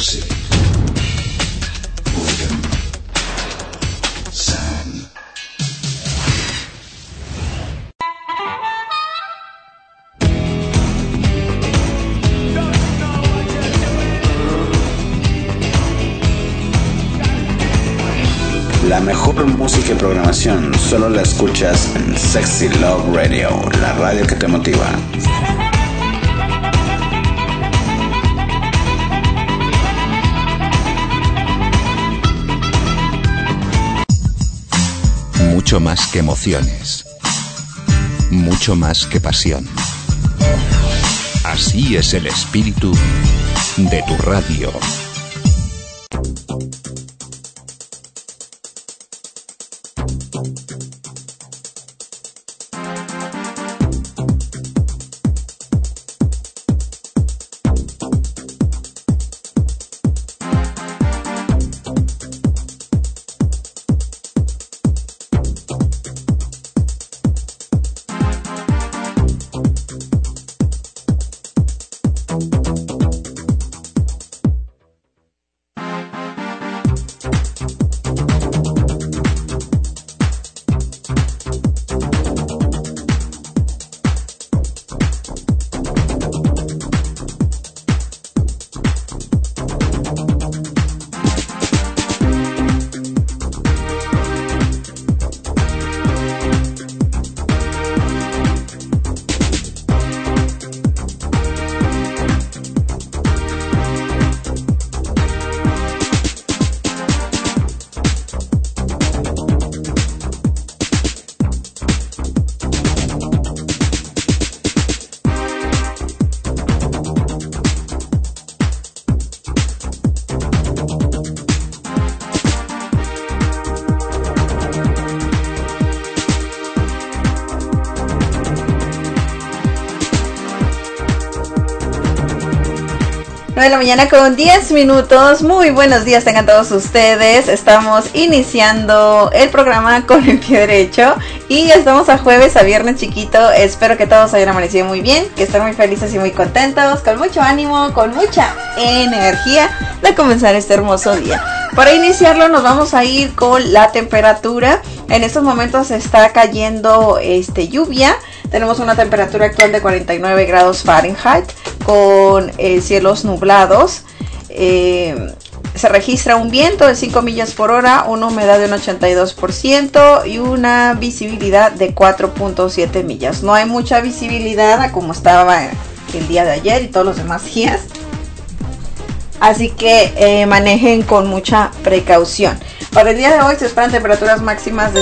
Music. Freedom. Sound. La mejor música y programación solo la escuchas en Sexy Love Radio, la radio que te motiva. Mucho más que emociones, mucho más que pasión. Así es el espíritu de tu radio. De la mañana con 10 minutos. Muy buenos días tengan todos ustedes. Estamos iniciando el programa con el pie derecho y estamos a jueves, a viernes chiquito. Espero que todos hayan amanecido muy bien, que estén muy felices y muy contentos, con mucho ánimo, con mucha energía de comenzar este hermoso día. Para iniciarlo nos vamos a ir con la temperatura. En estos momentos está cayendo lluvia. Tenemos una temperatura actual de 49 grados Fahrenheit con cielos nublados. Se registra un viento de 5 millas por hora, una humedad de un 82% y una visibilidad de 4.7 millas. No hay mucha visibilidad como estaba el día de ayer y todos los demás días. Así que manejen con mucha precaución. Para el día de hoy se esperan temperaturas máximas de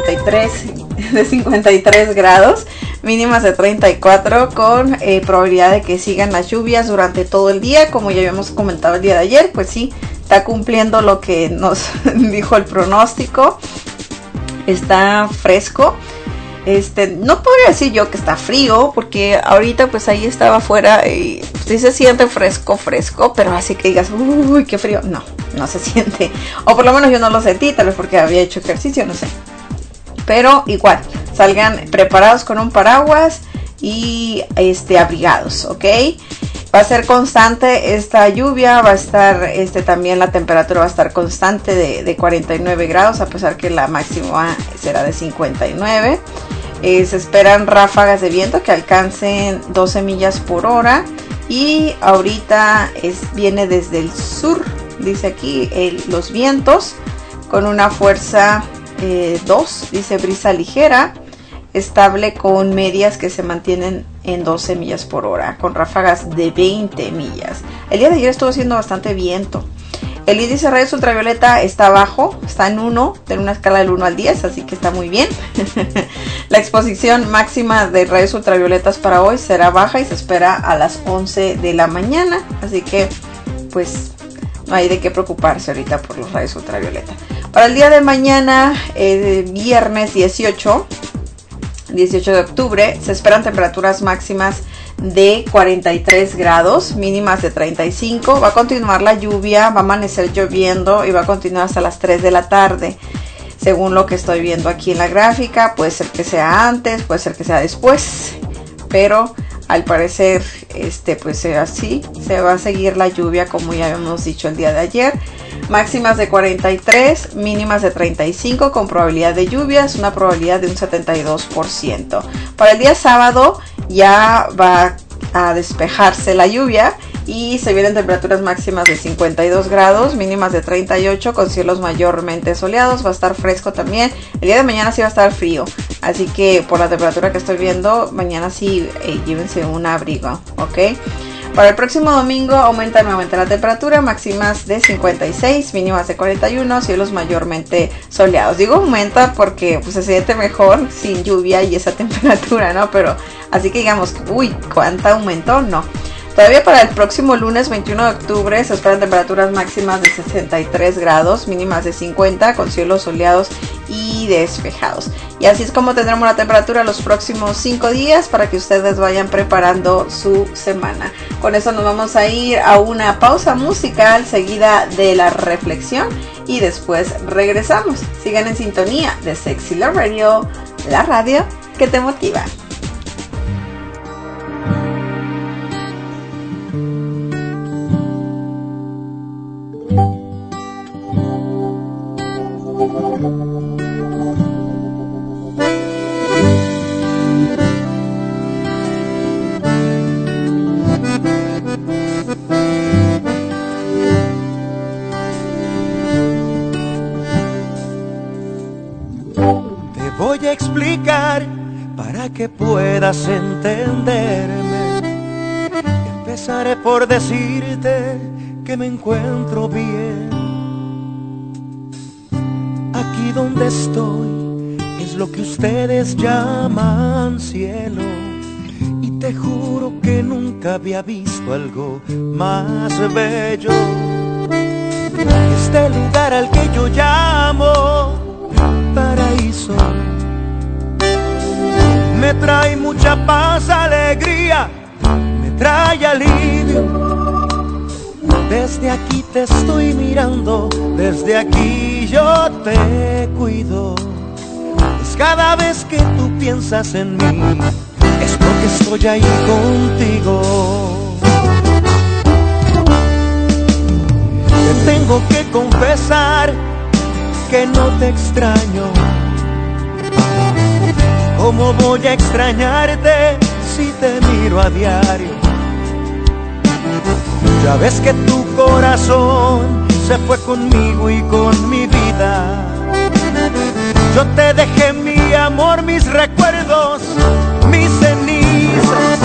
53 grados, mínimas de 34, con probabilidad de que sigan las lluvias durante todo el día. Como ya habíamos comentado el día de ayer, pues sí, está cumpliendo lo que nos dijo el pronóstico. Está fresco. No podría decir yo que está frío, porque ahorita pues ahí estaba afuera y sí se siente fresco, pero así que digas, uy, qué frío, no se siente, o por lo menos yo no lo sentí, tal vez porque había hecho ejercicio, no sé, pero igual, salgan preparados con un paraguas y abrigados, ¿ok? Va a ser constante esta lluvia, va a estar también la temperatura va a estar constante de 49 grados, a pesar que la máxima será de 59. Se esperan ráfagas de viento que alcancen 12 millas por hora y ahorita viene desde el sur, dice aquí los vientos con una fuerza 2, dice brisa ligera, estable con medias que se mantienen en 12 millas por hora, con ráfagas de 20 millas. El día de ayer estuvo haciendo bastante viento. El índice de rayos ultravioleta está bajo, está en 1, en una escala del 1 al 10, así que está muy bien. La exposición máxima de rayos ultravioletas para hoy será baja y se espera a las 11 de la mañana, así que pues no hay de qué preocuparse ahorita por los rayos ultravioleta. Para el día de mañana, viernes 18 de octubre, se esperan temperaturas máximas de 43 grados, mínimas de 35. Va a continuar la lluvia, va a amanecer lloviendo y va a continuar hasta las 3 de la tarde. Según lo que estoy viendo aquí en la gráfica, puede ser que sea antes, puede ser que sea después, pero al parecer pues así se va a seguir la lluvia como ya habíamos dicho el día de ayer. Máximas de 43, mínimas de 35 con probabilidad de lluvias, una probabilidad de un 72%. Para el día sábado ya va a despejarse la lluvia y se vienen temperaturas máximas de 52 grados, mínimas de 38 con cielos mayormente soleados. Va a estar fresco también. El día de mañana sí va a estar frío, así que por la temperatura que estoy viendo, mañana sí llévense un abrigo, ¿ok? Para el próximo domingo aumenta nuevamente la temperatura, máximas de 56, mínimas de 41, cielos mayormente soleados. Digo aumenta porque pues, se siente mejor sin lluvia y esa temperatura, ¿no? Pero así que digamos, uy, ¿cuánto aumentó? No. Todavía para el próximo lunes 21 de octubre se esperan temperaturas máximas de 63 grados, mínimas de 50 con cielos soleados y despejados. Y así es como tendremos la temperatura los próximos 5 días para que ustedes vayan preparando su semana. Con eso nos vamos a ir a una pausa musical seguida de la reflexión y después regresamos. Sigan en sintonía de Sexy Love Radio, la radio que te motiva. Voy a explicar para que puedas entenderme. Empezaré por decirte que me encuentro bien. Aquí donde estoy es lo que ustedes llaman cielo. Y te juro que nunca había visto algo más bello. Este lugar al que yo llamo paraíso me trae mucha paz, alegría, me trae alivio. Desde aquí te estoy mirando, desde aquí yo te cuido. Pues cada vez que tú piensas en mí, es porque estoy ahí contigo. Te tengo que confesar que no te extraño. ¿Cómo voy a extrañarte si te miro a diario? Ya ves que tu corazón se fue conmigo y con mi vida. Yo te dejé mi amor, mis recuerdos, mis cenizas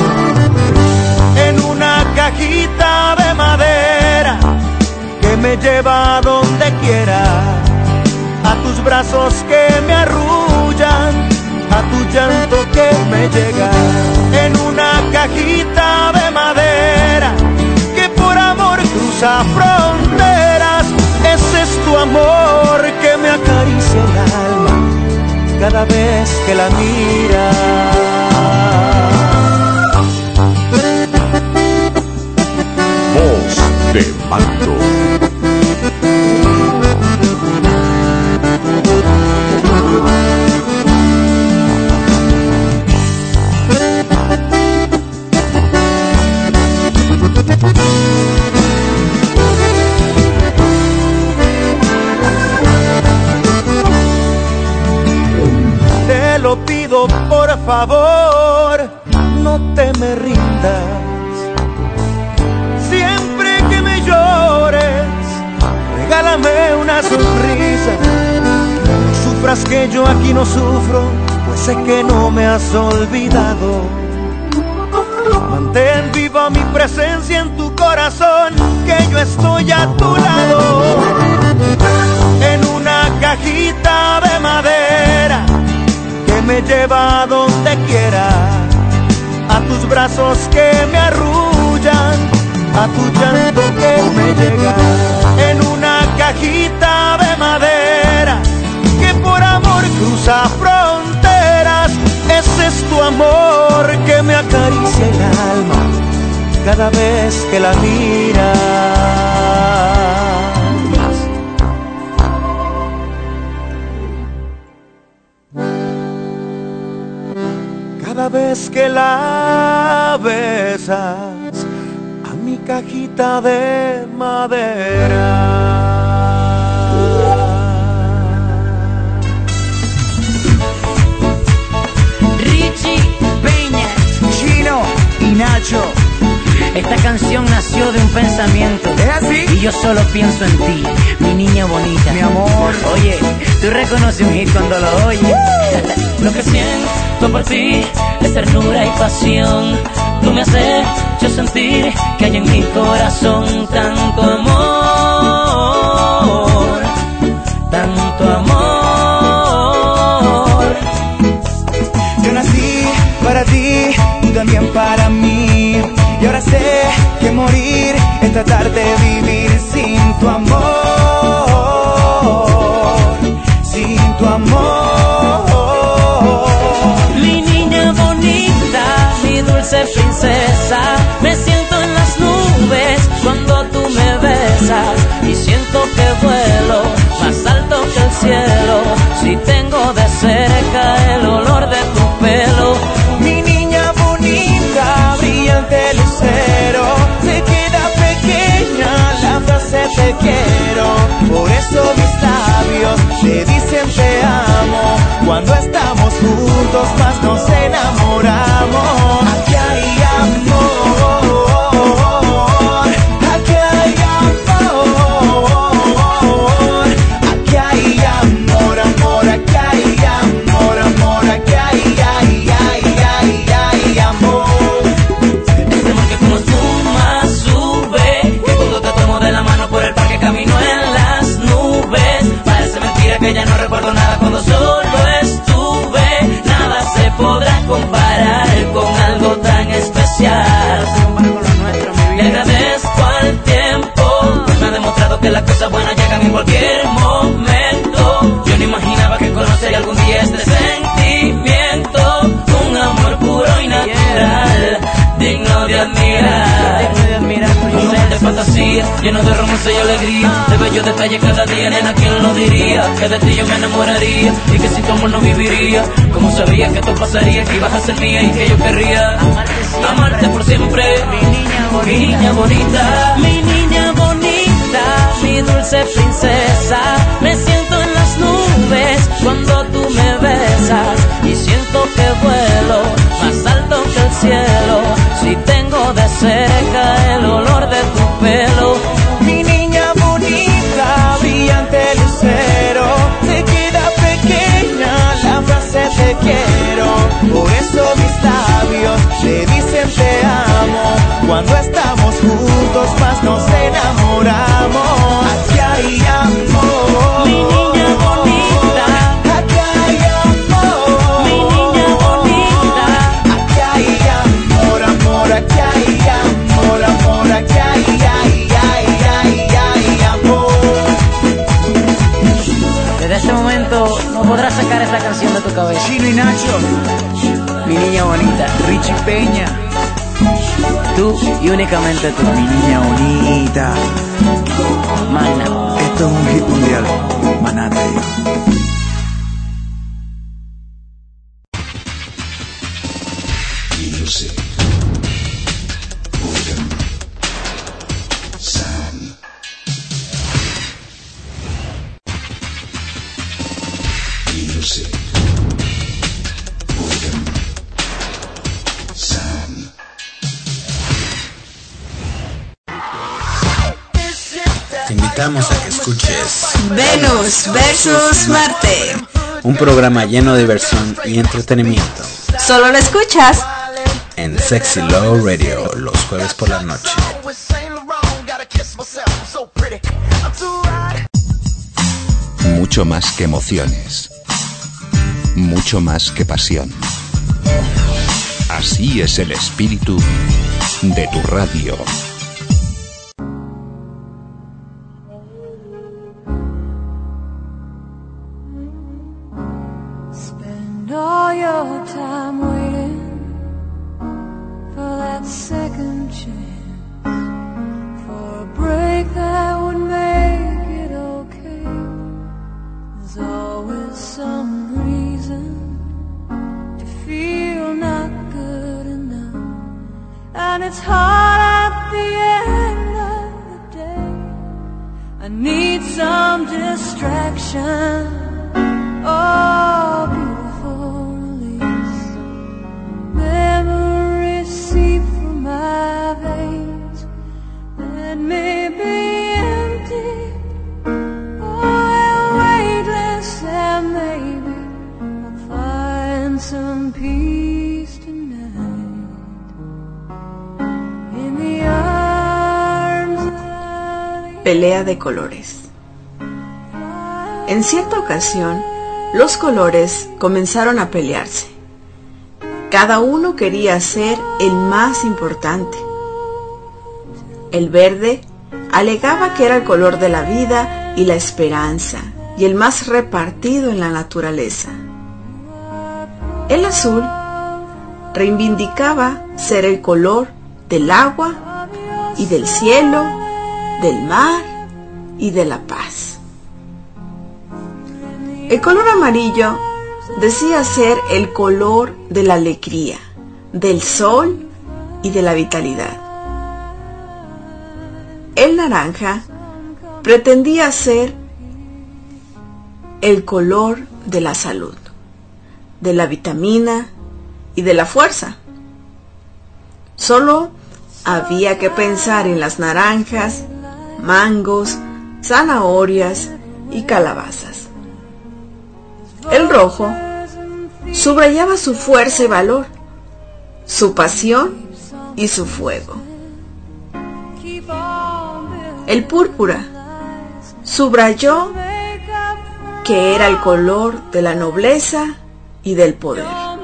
en una cajita de madera que me lleva a donde quiera, a tus brazos que me arrullan, a tu llanto que me llega, en una cajita de madera que por amor cruza fronteras. Ese es tu amor que me acaricia el alma cada vez que la miras. Voz de Mando. Te lo pido por favor, no te me rindas. Siempre que me llores, regálame una sonrisa. No sufras que yo aquí no sufro, pues sé que no me has olvidado. Mantén viva mi presencia en tu corazón, que yo estoy a tu lado. En una cajita de madera que me lleva a donde quiera, a tus brazos que me arrullan, a tu llanto que me llega, en una cajita de madera que por amor cruza fronteras. Ese es tu amor que me acaricia el alma cada vez que la miras. Cada vez que la besas a mi cajita de madera. Richie Peña, Chino y Nacho. esta canción nació de un pensamiento. ¿Es así? Y yo solo pienso en ti, mi niña bonita. Mi amor. Oye, tú reconoces un hit cuando lo oyes. Lo que siento por ti es ternura y pasión. Tú me has hecho sentir que hay en mi corazón tanto amor, tanto amor. Yo nací para ti, tú también para mí. Y ahora sé que morir es tratar de vivir sin tu amor, sin tu amor. Mi niña bonita, mi dulce princesa, me siento en las nubes cuando tú me besas y siento que vuelo más alto que el cielo si tengo de cerca el olor de tu pelo. Mi niña bonita, brillante lucero, se queda pequeña la frase te quiero. Por eso mis labios te dicen te amo. Cuando estamos juntos más nos enamoramos. Aquí hay amor, aquí hay amor, aquí hay amor, amor, aquí hay amor, amor, aquí hay amor. Ese amor que como espuma sube, que cuando te tomo de la mano por el parque camino en las nubes. Parece mentira que ya no recuerdo nada cuando solo estuve. Nada se podrá comparar con algo tan especial. Le agradezco al tiempo, me ha demostrado que las cosas buenas llegan en cualquier momento. Yo no imaginaba que conocería algún día este sentimiento, un amor puro y natural, digno de admirar. Un mundo de fantasía, lleno de romance y alegría, de bellos detalles cada día, nena, ¿quién lo diría? Que de ti yo me enamoraría y que sin tu amor no viviría. Como sabía que esto pasaría, que ibas a ser mía y que yo querría amarte por siempre. Mi niña bonita, mi niña bonita, mi dulce princesa, me siento en las nubes cuando tú me besas y siento que vuelo más alto que el cielo si tengo de cerca el olor de tu pelo. Mi niña bonita, brillante lucero, se queda pequeña la frase te quiero. Por eso mis labios te dicen te amo. Cuando estamos juntos más nos enamoramos. Aquí hay amor, Mi niña bonita, aquí hay amor, mi niña bonita. aquí hay amor, amor, aquí hay amor, amor, aquí hay amor. Desde este momento no podrás sacar esta canción de tu cabeza. Chino y Nacho, Mi niña bonita, Richie Peña, tú y únicamente tú. mi niña bonita. Magna. Esto es un hit mundial, maná te digo. Music. Rhythm. Sound. Music. Rhythm. Sound. Te invitamos a que escuches Venus versus Marte. un programa lleno de diversión y entretenimiento Solo lo escuchas en Sexy Love Radio los jueves por la noche. Mucho más que emociones. Mucho más que pasión. Así es el espíritu de tu radio. Spend all your time waiting for that second chance, for a break that would make it okay. There's always some reason to feel not it's hard at the end of the day. I need some distraction. Oh, beautiful release. Memories seep through my veins and maybe empty. Oh, weightless, and maybe I'll find some peace tonight in the arms of the... Pelea de colores. En cierta ocasión, los colores comenzaron a pelearse. Cada uno quería ser el más importante. El verde alegaba que era el color de la vida y la esperanza, y el más repartido en la naturaleza. El azul reivindicaba ser el color del agua y del cielo, del mar y de la paz. El color amarillo decía ser el color de la alegría, del sol y de la vitalidad. El naranja pretendía ser el color de la salud, de la vitamina y de la fuerza. Solo había que pensar en las naranjas, mangos, zanahorias y calabazas. El rojo subrayaba su fuerza y valor, su pasión y su fuego. El púrpura subrayó que era el color de la nobleza y del poder.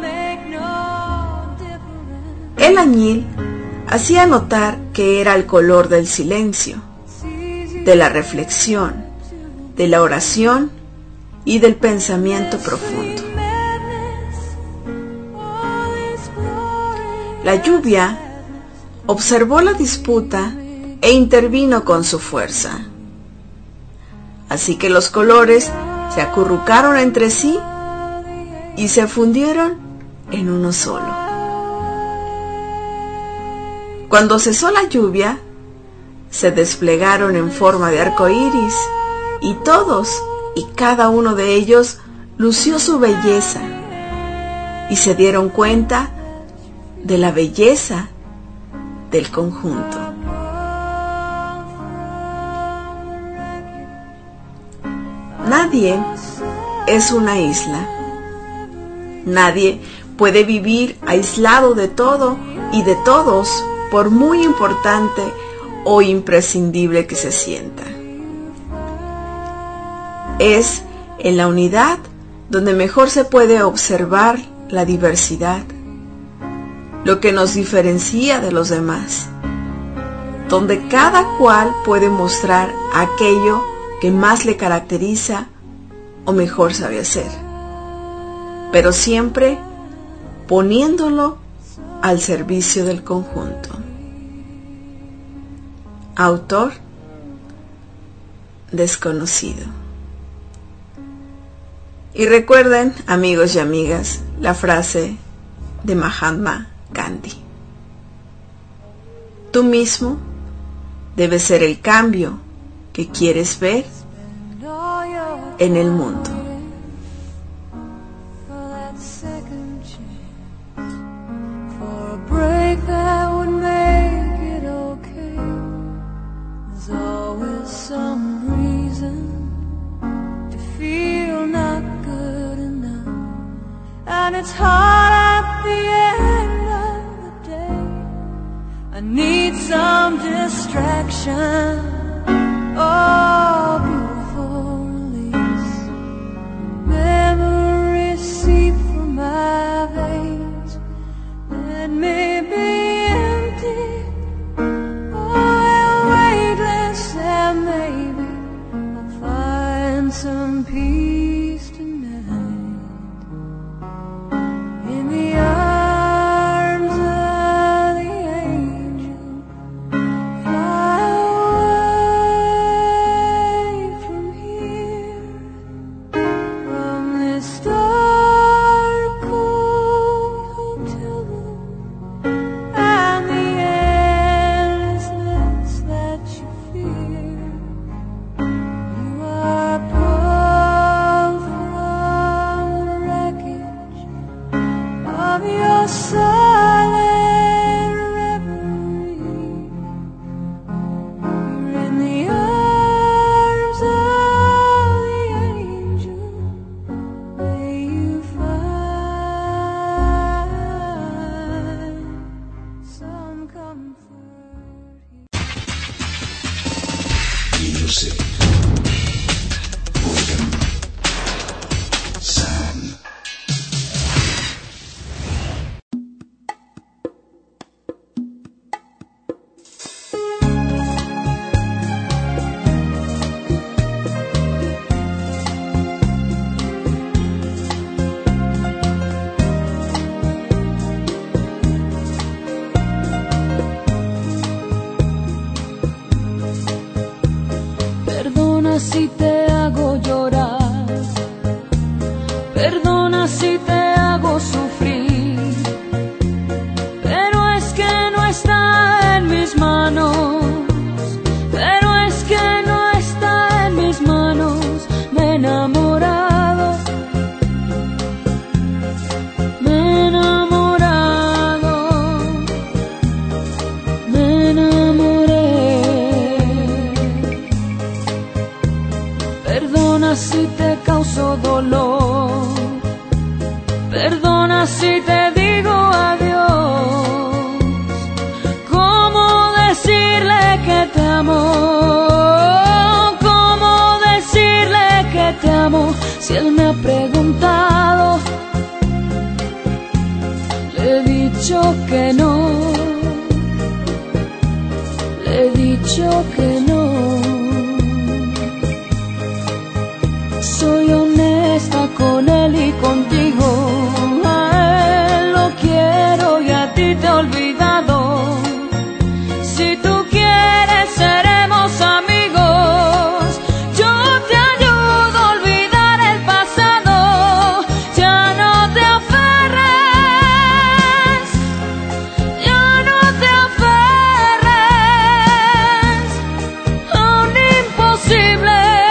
El añil hacía notar que era el color del silencio, de la reflexión, de la oración y del pensamiento profundo. La lluvia observó la disputa e intervino con su fuerza. Así que los colores se acurrucaron entre sí y se fundieron en uno solo. Cuando cesó la lluvia, se desplegaron en forma de arco iris y todos y cada uno de ellos lució su belleza y se dieron cuenta de la belleza del conjunto. Nadie es una isla. Nadie puede vivir aislado de todo y de todos, por muy importante o imprescindible que se sienta. Es en la unidad donde mejor se puede observar la diversidad, lo que nos diferencia de los demás, donde cada cual puede mostrar aquello que más le caracteriza o mejor sabe hacer, pero siempre poniéndolo al servicio del conjunto. Autor desconocido. Y recuerden, amigos y amigas, la frase de Mahatma Gandhi: tú mismo debes ser el cambio que quieres ver en el mundo. And it's hard at the end of the day. I need some distraction. Oh, beautiful release. Memories seep through my veins and maybe empty. Oh, weightless, and maybe I'll find some peace tonight. Music. Rhythm. Sound. Si te hago llorar, perdona si te hago sufrir, pero es que no está en mis manos, pero es que no está en mis manos. Me he enamorado, me he enamorado, me enamoré. Perdona si te causo dolor, perdona si te digo adiós. ¿Cómo decirle que te amo? ¿Cómo decirle que te amo? Si él me ha preguntado, le he dicho que no, le he dicho que no. Soy honesta con él y contigo. A él lo quiero y a ti te he olvidado. Si tú quieres seremos amigos. Yo te ayudo a olvidar el pasado. Ya no te aferres, ya no te aferres a un imposible.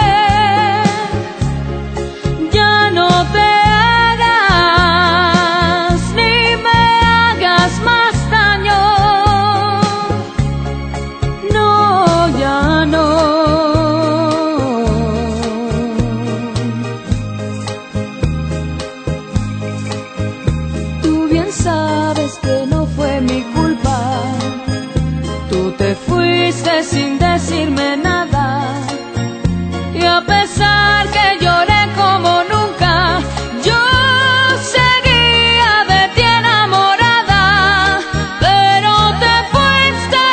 Sin decirme nada, y a pesar que lloré como nunca, yo seguía de ti enamorada. Pero te fuiste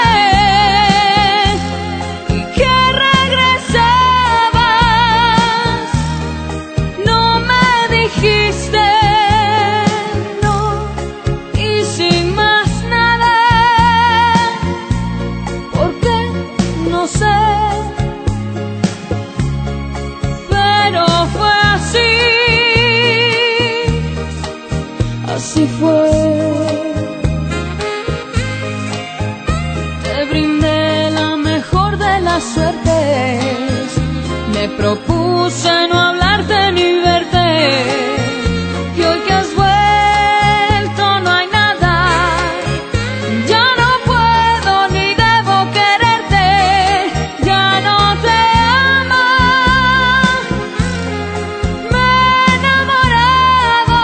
y que regresabas, no me dijiste no, y sin más nada. No sé, pero fue así, así fue. Te brindé la mejor de las suertes, me propuse no hablarte ni verte, y hoy que has vuelto no hay nada. Ya no puedo ni debo quererte. Ya no te amo, me he enamorado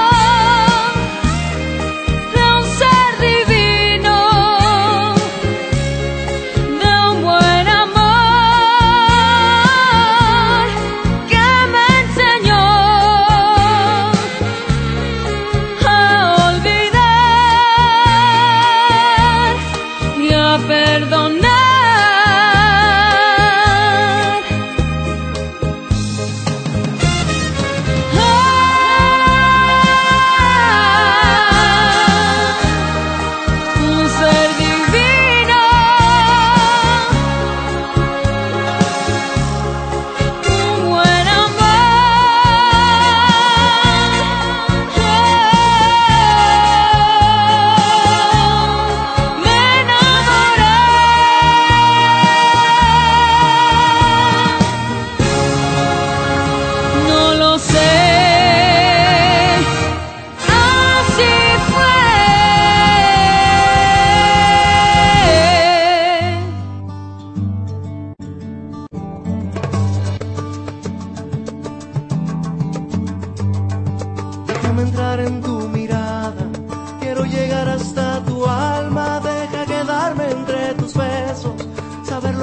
de un ser divino, de un buen amor que me enseñó a olvidar y a perdonar. Me enamoré.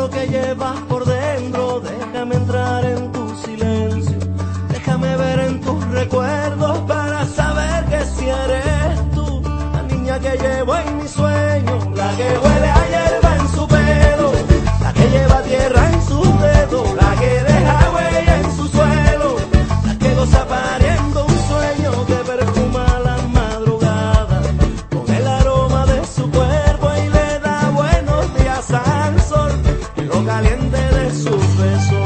lo que llevas por dentro, déjame entrar en tu silencio, déjame ver en tus recuerdos para saber que si eres tú, la niña que llevo en mi sueño, la que huele a hierba en su pelo, la que lleva tierra en sus dedos, la que deja huella en su suelo, la que goza pariendo un sueño que perfuma la madrugada con el aroma de su cuerpo y le da buenos días al sol en lo caliente de sus besos.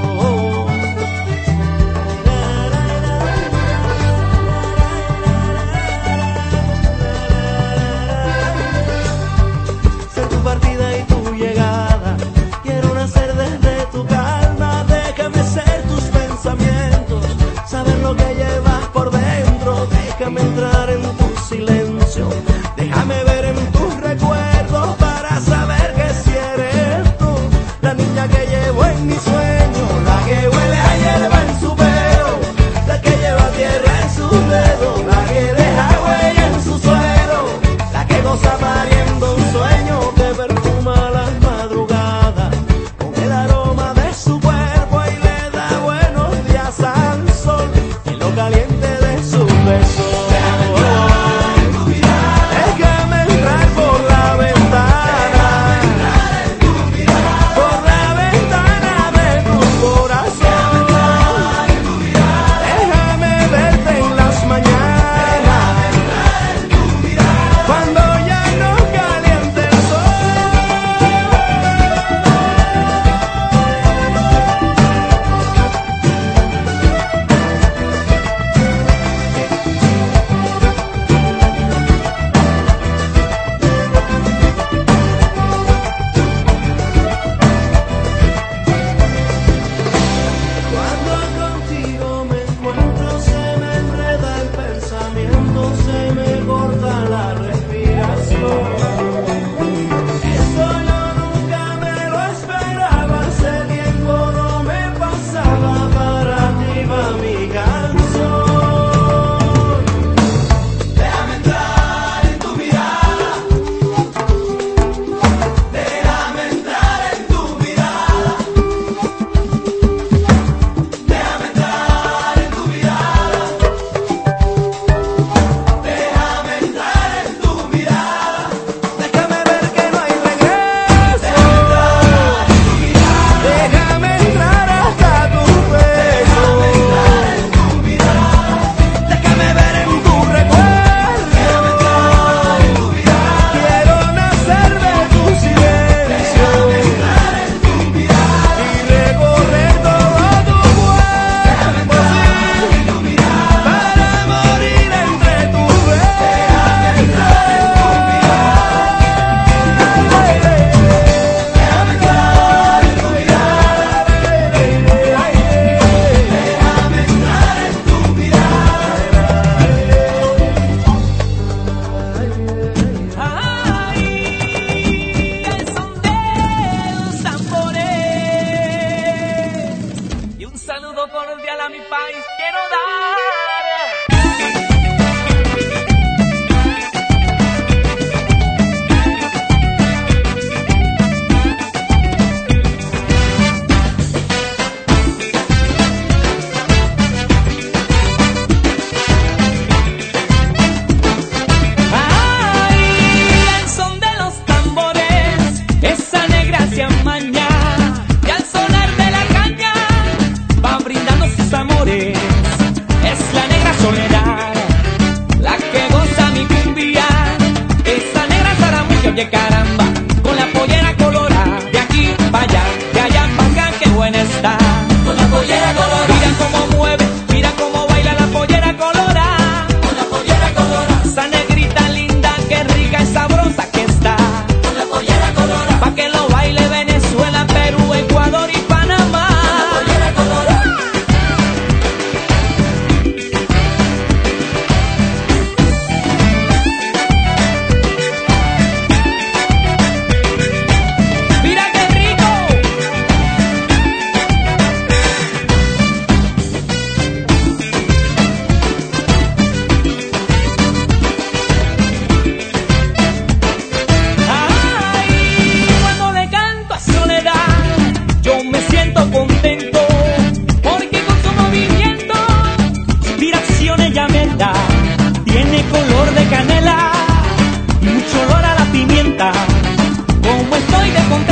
Sé tu partida y tu llegada, quiero nacer desde tu calma, déjame ser tus pensamientos, saber lo que llevas por dentro, déjame entrar en tu silencio, déjame ver en tus recuerdos para saber que si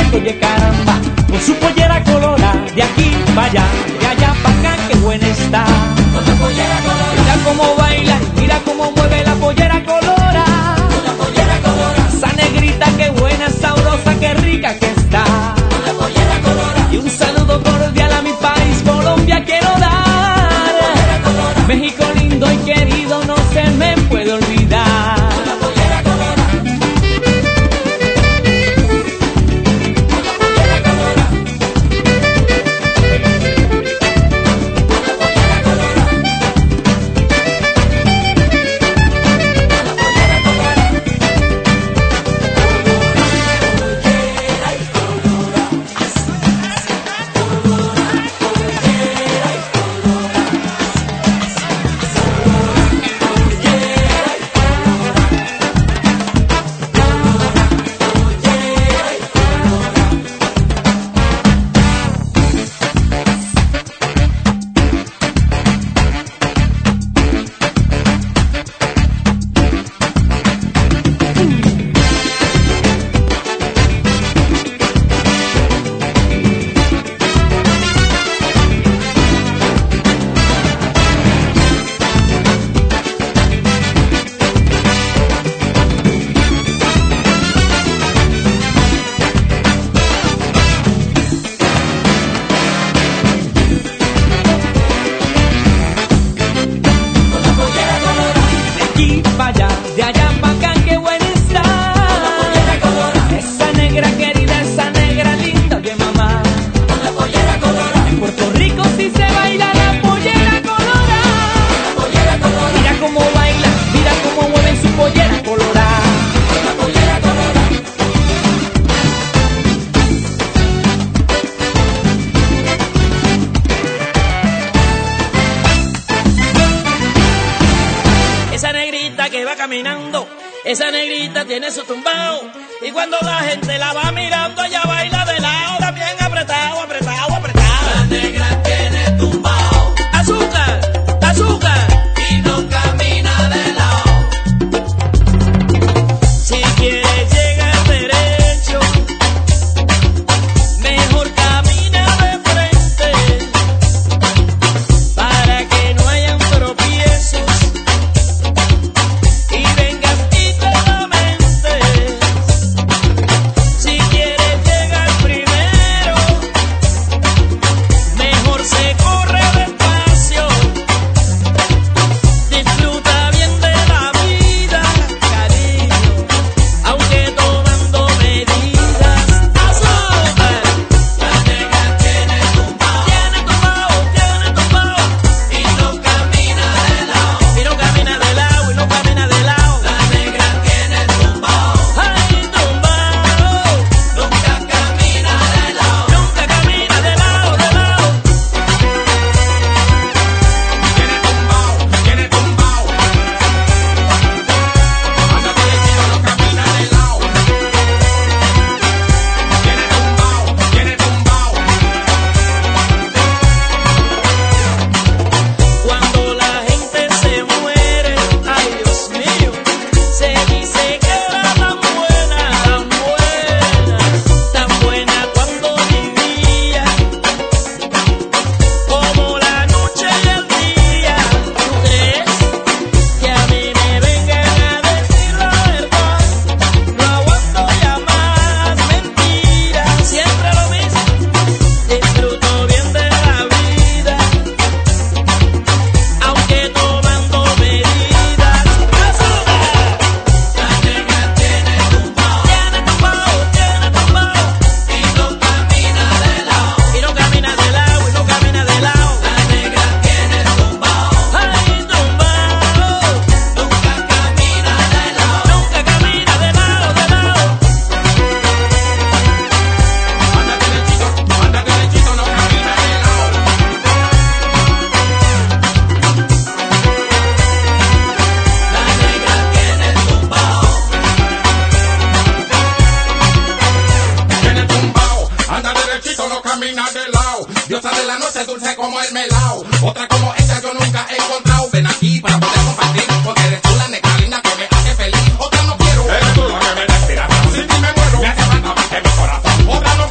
zapato, oye caramba, con su pollera colorada, de aquí para allá, de allá para acá, qué buena está. Con la pollera colorada, mira cómo baila, mira cómo mueve la pollera colorada. con la pollera colorada, Esa negrita qué buena, sabrosa, qué rica que está. con la pollera colorada, Y un saludo cordial a mi país, Colombia, quiero dar. pollera colorada, México lindo y querido, no se me puede olvidar. con la pollera colorada, con la pollera colorada, con la pollera colorada. caminando, esa negrita tiene su tumbao, y cuando la gente la va mirando, ella baila de lado, también apretado, apretado, apretado. La negra tiene tumbao, azúcar, azúcar, y no camina de lado. Si quieres llegar derecho, mejor camina de frente, para que no hayan tropiezos y vengas y te lamentes. Si quieres llegar primero, mejor se corre despacio. Disfruta bien de la vida, cariño, aunque tomando medidas. Azúcar, la negra tiene tumbao, y no camina de lado, y no camina de lado, y no camina de lado. La negra tiene tumbao, ay, tumbao, nunca camina de lado, nunca camina de lado, de lado. Tiene tumbao, tiene tumbao, anda por el cielo, no camina de lado. Tiene tumbao, tiene tumbao. Cuando la gente se muere, ay Dios mío, se dice que era tan buena, tan buena cuando vivía, como la noche y el día. Es que a mí me vengan a decir la verdad, no aguanto ya más mentiras, siempre lo mismo, disfruto bien de la vida, aunque tomando medidas. Azúcar, la negra tiene tumbao, y no camina de lado, y no camina de lado, y no camina de lado. La negra tiene tumbao, ay, tumbao, nunca camina de lado, nunca camina de lado, de lado. Anda derechito, no camina de lado. La negra tiene tumbao, anda derechito, no camina de lado. Diosa de la noche, dulce como el melao. Otra como ella yo nunca he encontrado. Ven aquí para poder compartir, porque eres tú la negra linda que me hace feliz. Otra no quiero, eres tú la que me da inspiración. Sin ti me muero, me hace falta más que mi corazón. Otra no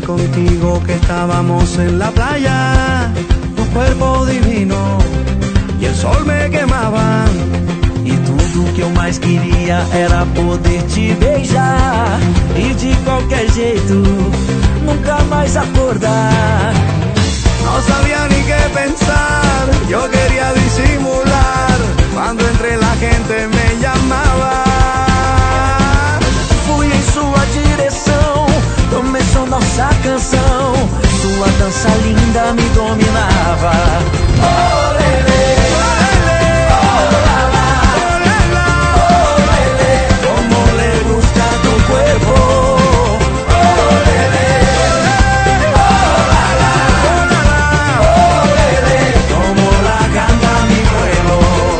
contigo que estábamos en la playa, tu cuerpo divino e o sol me quemavam. E tudo que eu mais queria era poder te beijar e de qualquer jeito nunca mais acordar. No sabía ni qué pensar, yo quería disimular cuando entre la gente me llamaba. Fui em sua direção, começou nossa canção, sua dança linda me dominava. Oh, lele, oh, lele, oh, la, la, oh, la, la, oh, lele, como le gusta tu cuerpo. Oh, lele, oh, la, la, oh, la, la, oh, lele, como la canta mi pueblo.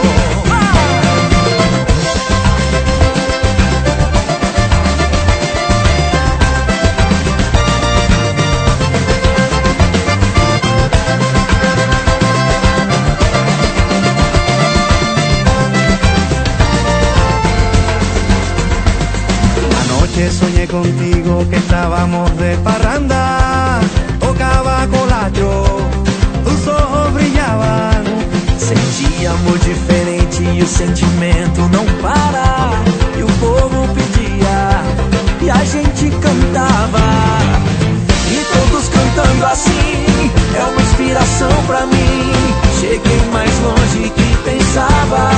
Soñé contigo que estábamos de parranda, tocaba colacho, os ojos brillavam. Sentia amor diferente e o sentimento não para. E o povo pedia e a gente cantava. E todos cantando assim é uma inspiração pra mim. Cheguei mais longe que pensava.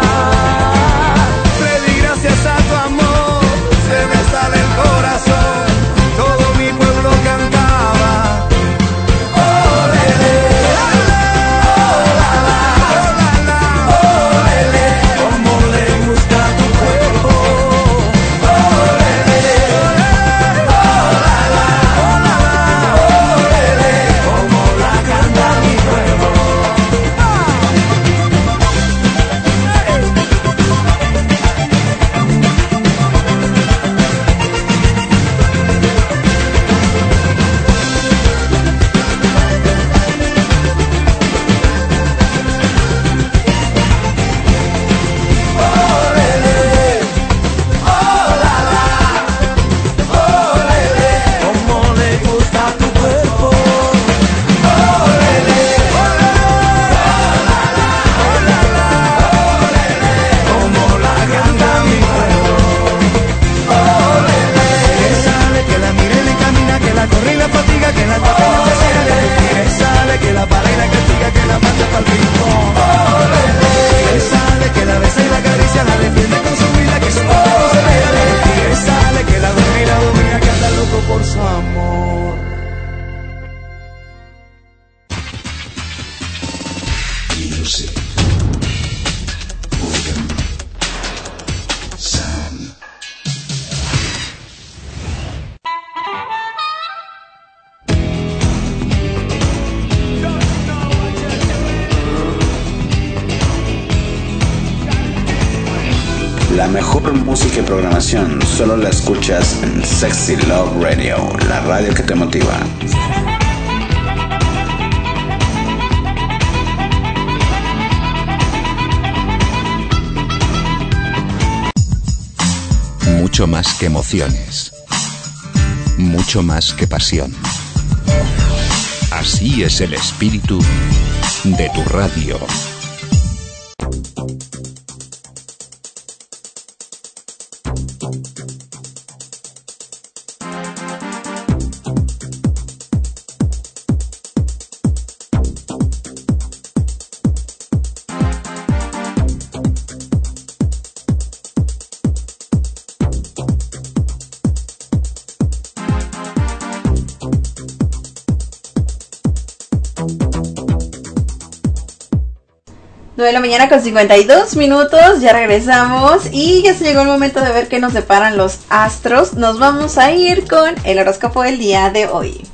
Pedí gracias a tu amor, se me sale el corazón, todo mi pueblo cantaba. Oh, lele, oh, la, la, oh, la, la, oh, lele, como le gusta tu cuerpo. Oh, lele, oh, la, la, oh, la, la, oh, lele, como la canta mi pueblo. La mejor música y programación solo la escuchas en Sexy Love Radio, la radio que te motiva. Mucho más que emociones, mucho más que pasión. Así es el espíritu de tu radio. De la mañana con 52 minutos, ya regresamos y ya se llegó el momento de ver qué nos deparan los astros. Nos vamos a ir con el horóscopo del día de hoy.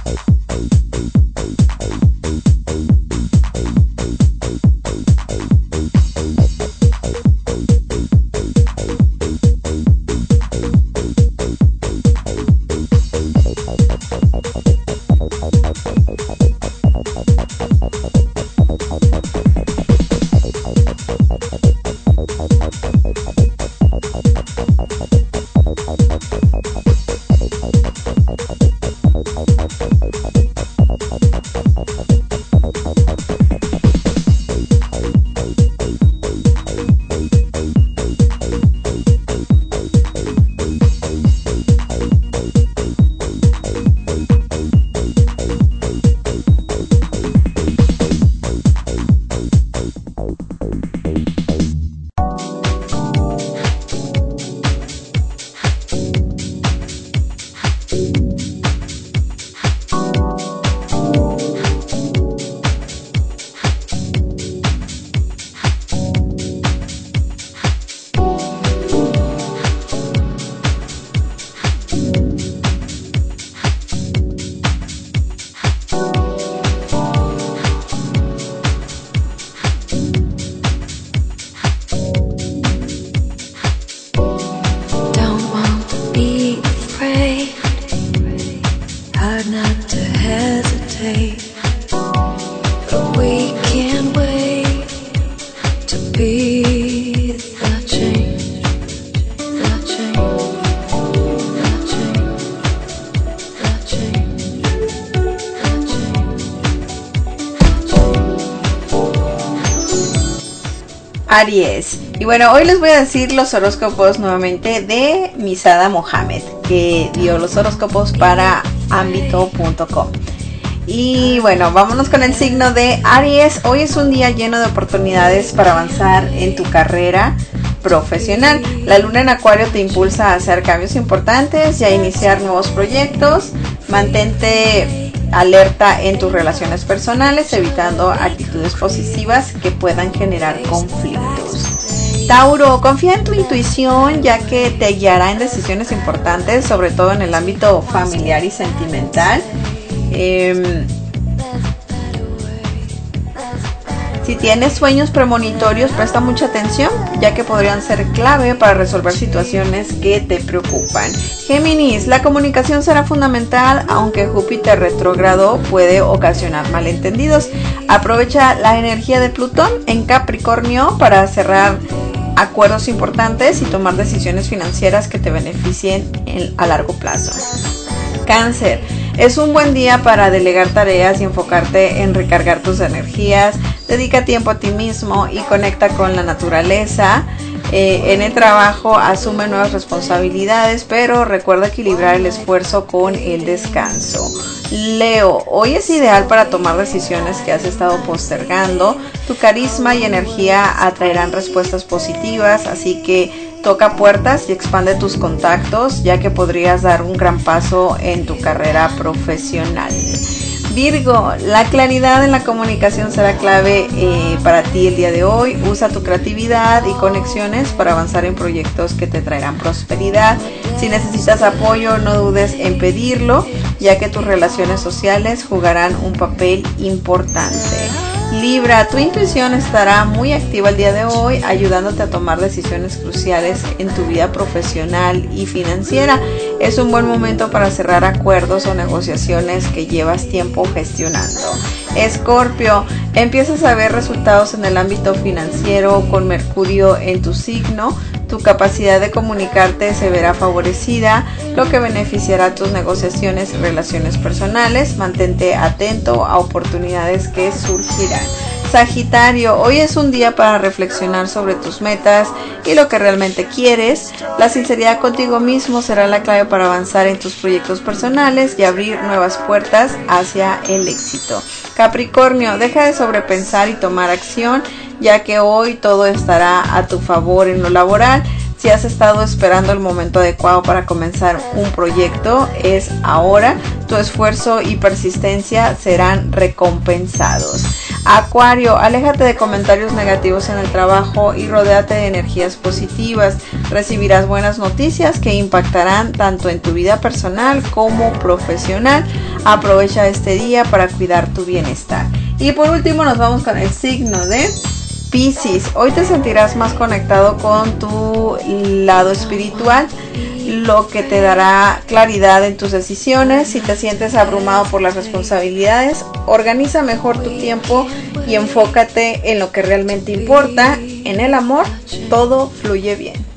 Aries. Y bueno, hoy les voy a decir los horóscopos nuevamente de Misada Mohamed, que dio los horóscopos para ambito.com. Y bueno, vámonos con el signo de Aries. Hoy es un día lleno de oportunidades para avanzar en tu carrera profesional. La luna en Acuario te impulsa a hacer cambios importantes y a iniciar nuevos proyectos. Mantente alerta en tus relaciones personales, evitando actitudes posesivas que puedan generar conflictos. Tauro, confía en tu intuición, ya que te guiará en decisiones importantes, sobre todo en el ámbito familiar y sentimental. Si tienes sueños premonitorios, presta mucha atención, ya que podrían ser clave para resolver situaciones que te preocupan. Géminis, la comunicación será fundamental, aunque Júpiter retrógrado puede ocasionar malentendidos. Aprovecha la energía de Plutón en Capricornio para cerrar acuerdos importantes y tomar decisiones financieras que te beneficien a largo plazo. Cáncer, es un buen día para delegar tareas y enfocarte en recargar tus energías. Dedica tiempo a ti mismo y conecta con la naturaleza. En el trabajo asume nuevas responsabilidades, pero recuerda equilibrar el esfuerzo con el descanso. Leo, hoy es ideal para tomar decisiones que has estado postergando. Tu carisma y energía atraerán respuestas positivas, así que toca puertas y expande tus contactos, ya que podrías dar un gran paso en tu carrera profesional. Virgo, la claridad en la comunicación será clave para ti el día de hoy. Usa tu creatividad y conexiones para avanzar en proyectos que te traerán prosperidad. Si necesitas apoyo, no dudes en pedirlo, ya que tus relaciones sociales jugarán un papel importante. Libra, tu intuición estará muy activa el día de hoy, ayudándote a tomar decisiones cruciales en tu vida profesional y financiera. Es un buen momento para cerrar acuerdos o negociaciones que llevas tiempo gestionando. Escorpio, empiezas a ver resultados en el ámbito financiero con Mercurio en tu signo. Tu capacidad de comunicarte se verá favorecida, lo que beneficiará tus negociaciones y relaciones personales. Mantente atento a oportunidades que surgirán. Sagitario, hoy es un día para reflexionar sobre tus metas y lo que realmente quieres. La sinceridad contigo mismo será la clave para avanzar en tus proyectos personales y abrir nuevas puertas hacia el éxito. Capricornio, deja de sobrepensar y tomar acción, ya que hoy todo estará a tu favor en lo laboral. Si has estado esperando el momento adecuado para comenzar un proyecto, es ahora. Tu esfuerzo y persistencia serán recompensados. Acuario, aléjate de comentarios negativos en el trabajo y rodéate de energías positivas. Recibirás buenas noticias que impactarán tanto en tu vida personal como profesional. Aprovecha este día para cuidar tu bienestar. Y por último nos vamos con el signo de Piscis. Hoy te sentirás más conectado con tu lado espiritual, lo que te dará claridad en tus decisiones. Si te sientes abrumado por las responsabilidades, organiza mejor tu tiempo y enfócate en lo que realmente importa. En el amor, todo fluye bien.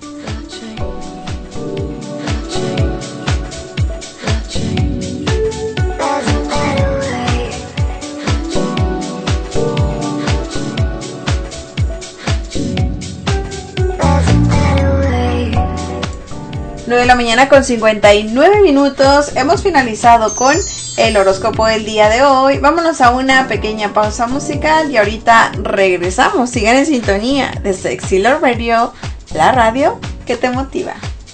De la mañana con 59 minutos. Hemos finalizado con el horóscopo del día de hoy. Vámonos a una pequeña pausa musical y ahorita regresamos. Sigan en sintonía de Sexy Love Radio, la radio que te motiva.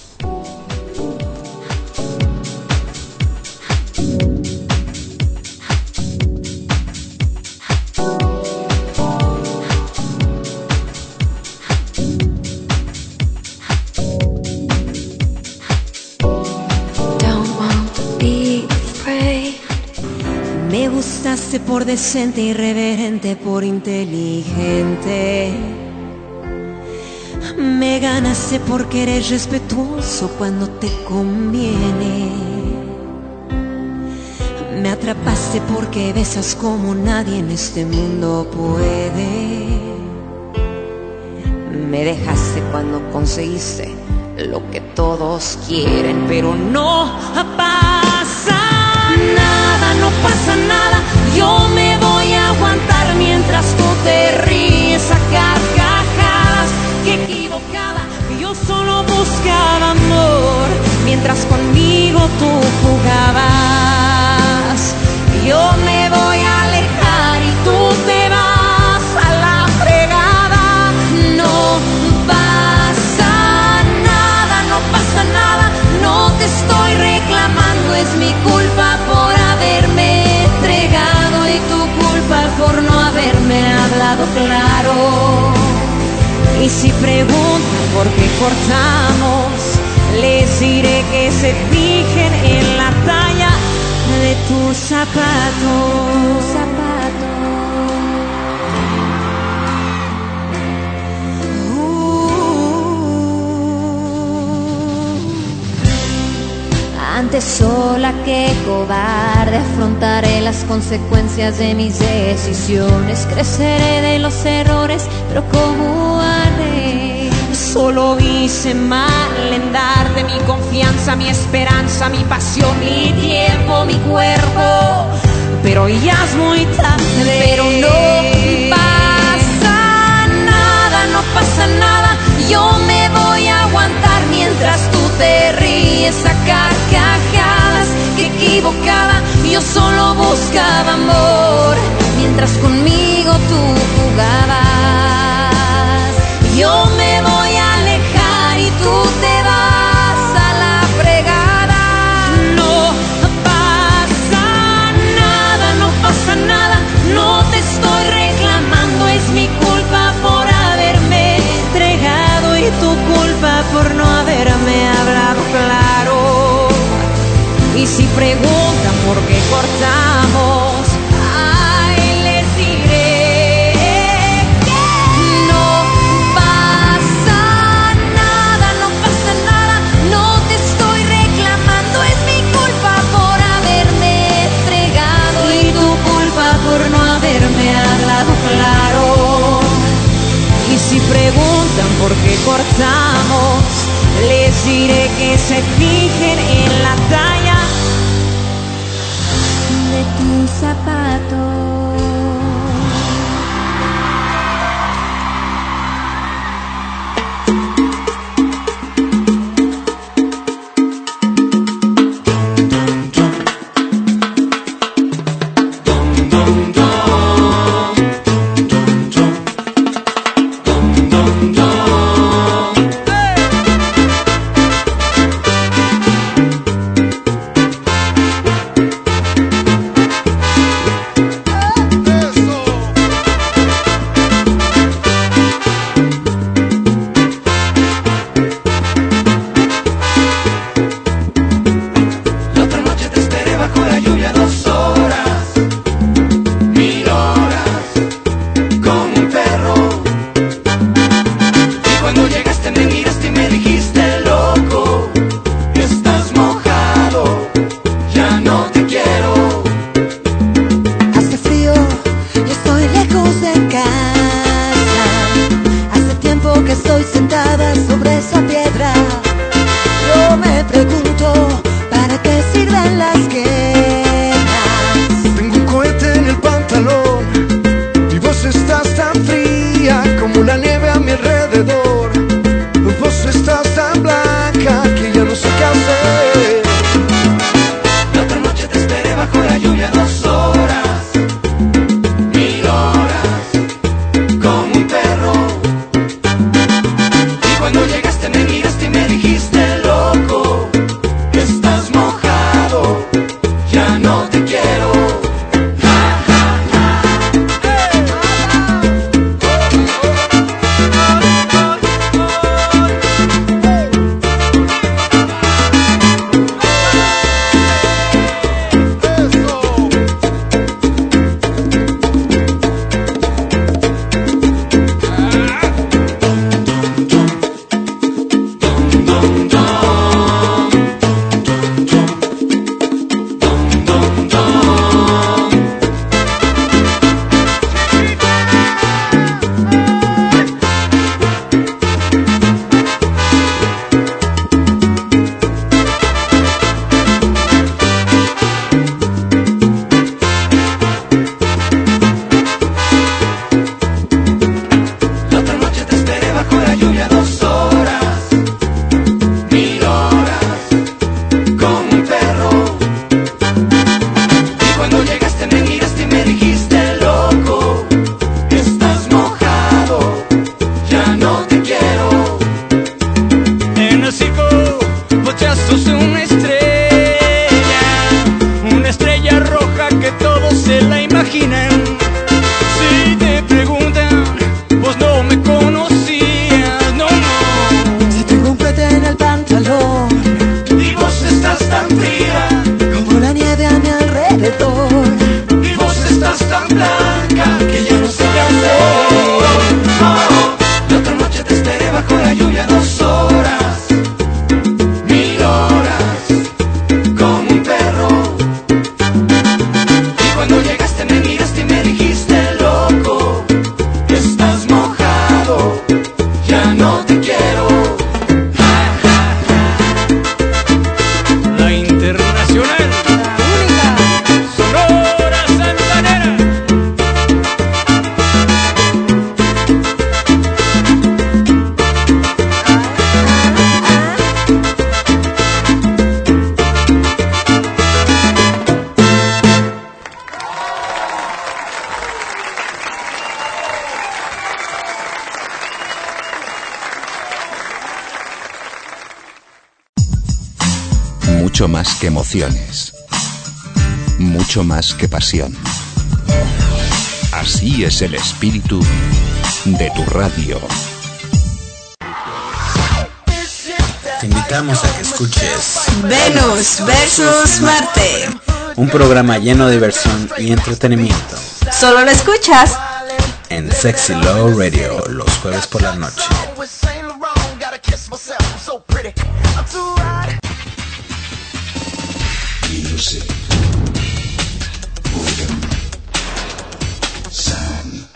Me gustaste por decente, irreverente, por inteligente. Me ganaste porque eres respetuoso cuando te conviene. Me atrapaste porque besas como nadie en este mundo puede. Me dejaste cuando conseguiste lo que todos quieren, pero no pasa nada, no pasa nada. Yo me voy a aguantar mientras tú te ríes a carcajadas. Qué equivocada, yo solo buscaba amor mientras conmigo tú jugabas. Yo me voy a alejar y tú te vas a la fregada. No pasa nada, no pasa nada. No te estoy reclamando, es mi culpa por haberme entregado y tu culpa por no haberme hablado claro. Y si preguntan por qué cortamos, les diré que se fijen en la talla de tus zapatos. Antes sola que cobarde afrontaré las consecuencias de mis decisiones. Creceré de los errores, pero ¿cómo haré? Solo hice mal en darte mi confianza, mi esperanza, mi pasión, mi tiempo, mi cuerpo. Pero ya es muy tarde. Pero no pasa nada, no pasa nada. Yo me voy a aguantar mientras tú te ríes a carcajadas. Qué equivocada, yo solo buscaba amor mientras conmigo tú jugabas. Yo me voy a alejar y tú te vas a la fregada. No pasa nada, no pasa nada. No te estoy reclamando, es mi culpa por haberme entregado y tu culpa por no haberme hablado claro. Y si preguntan por qué cortamos, ay, les diré que no pasa nada, no pasa nada. No te estoy reclamando, es mi culpa por haberme entregado y tu culpa por no haberme hablado claro. Y si preguntan por qué cortamos, les diré que se fijen en la talla de tus zapatos. mucho más que emociones, mucho más que pasión. Así es el espíritu de tu radio. Te invitamos a que escuches Venus versus Marte. un programa lleno de diversión y entretenimiento Solo lo escuchas en Sexy Love Radio los jueves por la noche. Music. Boredom. Sound.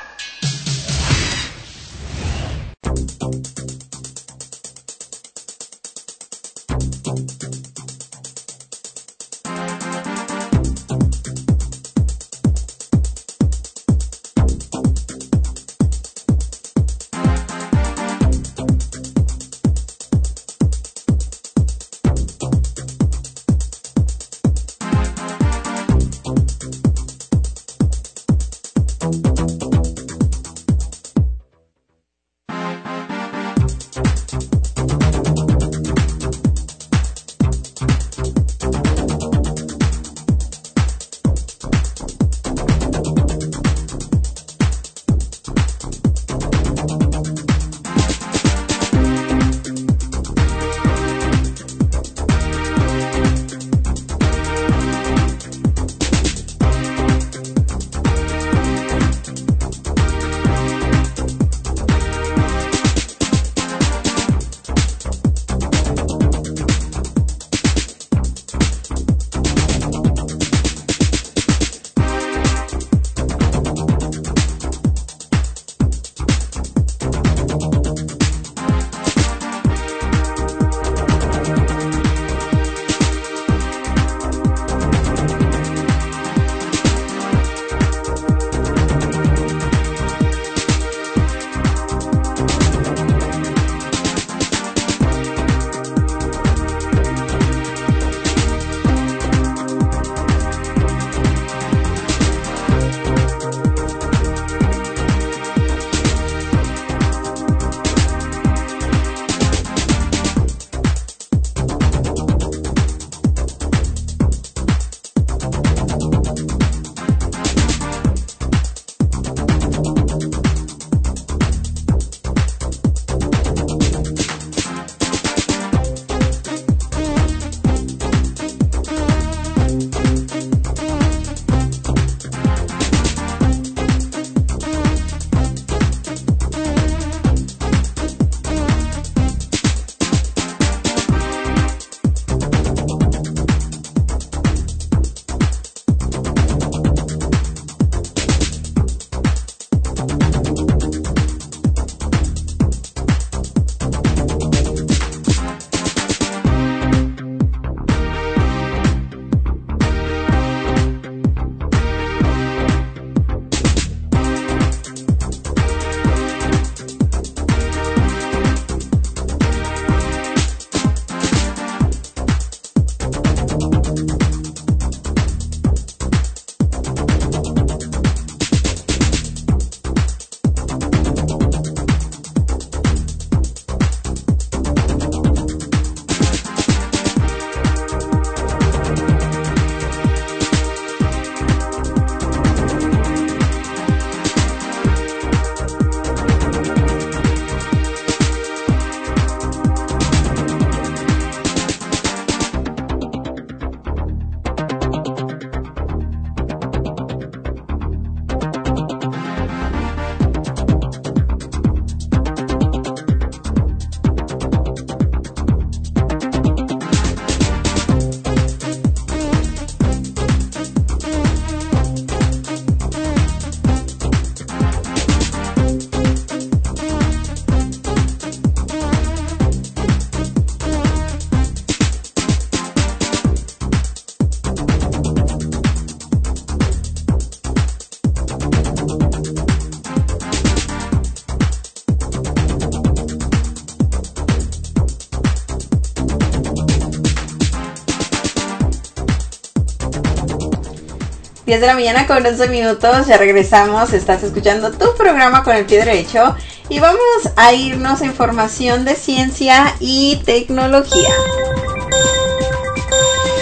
...10 de la mañana con 11 minutos, ya regresamos, estás escuchando tu programa con el pie derecho y vamos a irnos a información de ciencia y tecnología.